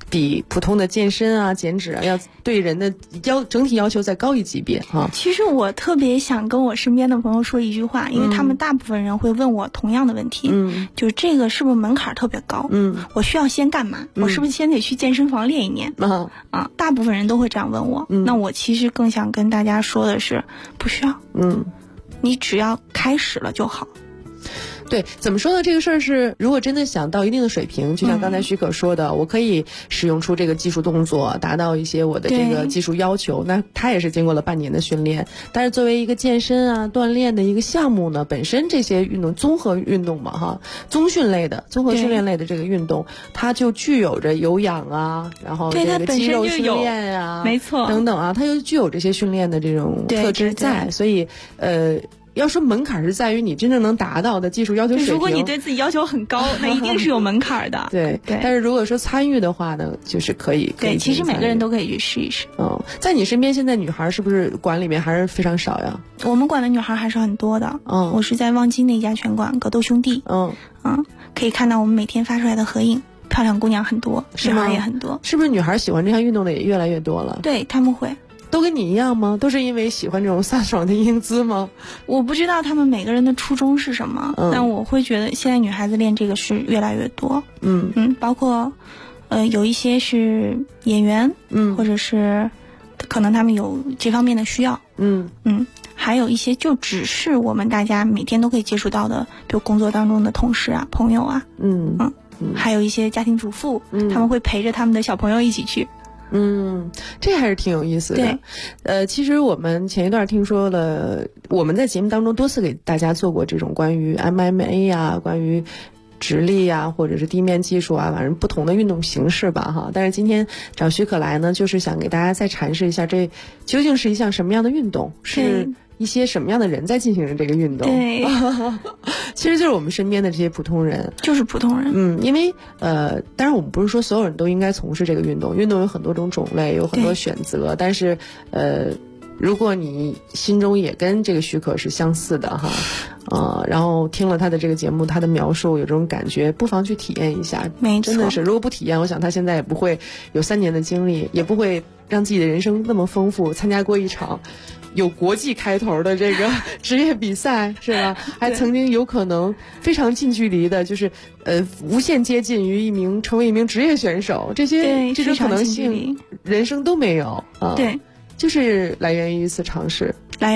比普通的健身啊、减脂啊，要对人的整体要求再高一级别啊。 其实我特别想跟我身边的朋友说一句话，因为他们大部分人会问我同样的问题，就是这个是不是门槛特别高？我需要先干嘛？我是不是先得去健身房练一年？大部分人都会这样问我。那我其实更想跟大家说的是，不需要。你只要开始了就好。 对，怎么说呢？这个事儿是，如果真的想到一定的水平，就像刚才许可说的，我可以使用出这个技术动作，达到一些我的这个技术要求。那它也是经过了半年的训练。但是作为一个健身啊、锻炼的一个项目呢，本身这些运动综合运动嘛，哈，综合训练类的这个运动，它就具有着有氧啊，然后这个肌肉训练啊， 没错， 等等啊，它又具有这些训练的这种特质在，所以要说门槛是在于你真正能达到的技术要求水平。 如果你对自己要求很高，那一定是有门槛的。 对。但是如果说参与的话呢，就是可以。 对，其实每个人都可以去试一试。 在你身边现在女孩是不是馆里面还是非常少呀？ 我们馆的女孩还是很多的。我是在望京那家拳馆格斗兄弟。可以看到我们每天发出来的合影，漂亮姑娘很多，女孩也很多。 是不是女孩喜欢这项运动的也越来越多了？ 对，他们会。 都跟你一样吗？都是因为喜欢这种飒爽的英姿吗？ 我不知道他们每个人的初衷是什么，但我会觉得现在女孩子练这个是越来越多。包括有一些是演员，或者是可能他们有这方面的需要。还有一些就只是我们大家每天都可以接触到的，比如工作当中的同事啊、朋友啊。还有一些家庭主妇，他们会陪着他们的小朋友一起去。 这还是挺有意思的。对，其实我们前一段听说了，我们在节目当中多次给大家做过这种关于 MMA 啊，关于直立啊，或者是地面技术啊，反正不同的运动形式吧，哈。但是今天找许可来呢，就是想给大家再阐释一下，这究竟是一项什么样的运动，是一些什么样的人在进行着这个运动？ 对， 其实就是我们身边的这些普通人， 就是普通人。 因为当然我们不是说所有人都应该从事这个运动，运动有很多种种类，有很多选择，但是如果你心中也跟这个许可是相似的哈，然后听了他的这个节目，他的描述有这种感觉，不妨去体验一下。 没错， 真的是，如果不体验，我想他现在也不会有3年的经历，也不会让自己的人生那么丰富，参加过一场有国际开头的这个职业比赛，是吧？还曾经有可能非常近距离的，就是无限接近于成为一名职业选手，这种可能性人生都没有啊。 对， 就是来源于一次尝试。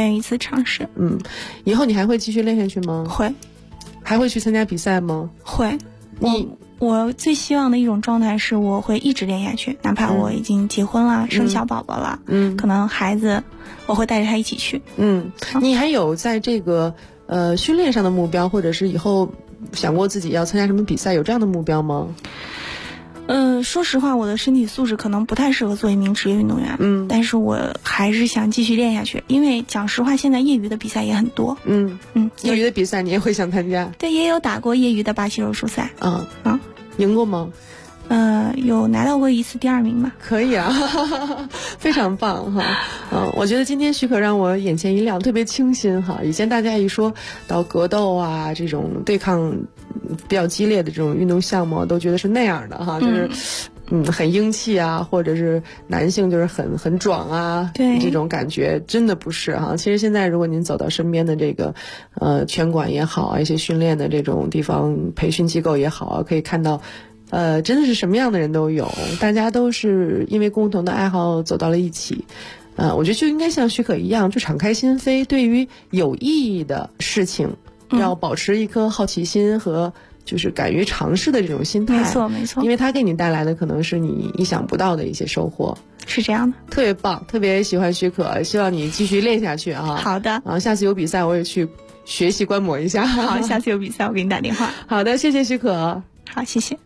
以后你还会继续练下去吗？ 会。 还会去参加比赛吗？ 会。我最希望的一种状态是我会一直练下去，哪怕我已经结婚了，生小宝宝了，可能孩子我会带着他一起去。 你还有在这个训练上的目标，或者是以后想过自己要参加什么比赛，有这样的目标吗？ 说实话，我的身体素质可能不太适合做一名职业运动员。但是我还是想继续练下去，因为讲实话，现在业余的比赛也很多。 业余的比赛你也会想参加？ 对，也有打过业余的巴西柔术赛。 赢过吗？ 有拿到过一次第2名吧。 可以啊，非常棒哈。我觉得今天许可让我眼前一亮，特别清新哈。以前大家一说到格斗啊，这种对抗比较激烈的这种运动项目，都觉得是那样的哈，就是很英气啊，或者是男性就是很壮啊，这种感觉真的不是哈。其实现在如果您走到身边的这个拳馆也好啊，一些训练的这种地方培训机构也好啊，可以看到真的是什么样的人都有，大家都是因为共同的爱好走到了一起。我觉得就应该像许可一样，就敞开心扉，对于有意义的事情，要保持一颗好奇心和就是敢于尝试的这种心态。 没错，没错。 因为它给你带来的可能是你意想不到的一些收获。 是这样的， 特别棒，特别喜欢许可，希望你继续练下去啊。 好的。 下次有比赛我也去学习观摩一下。 好，下次有比赛我给你打电话。 好的，谢谢许可。 好，谢谢。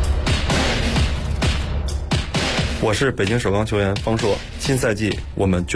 我是北京首钢球员方硕，新赛季我们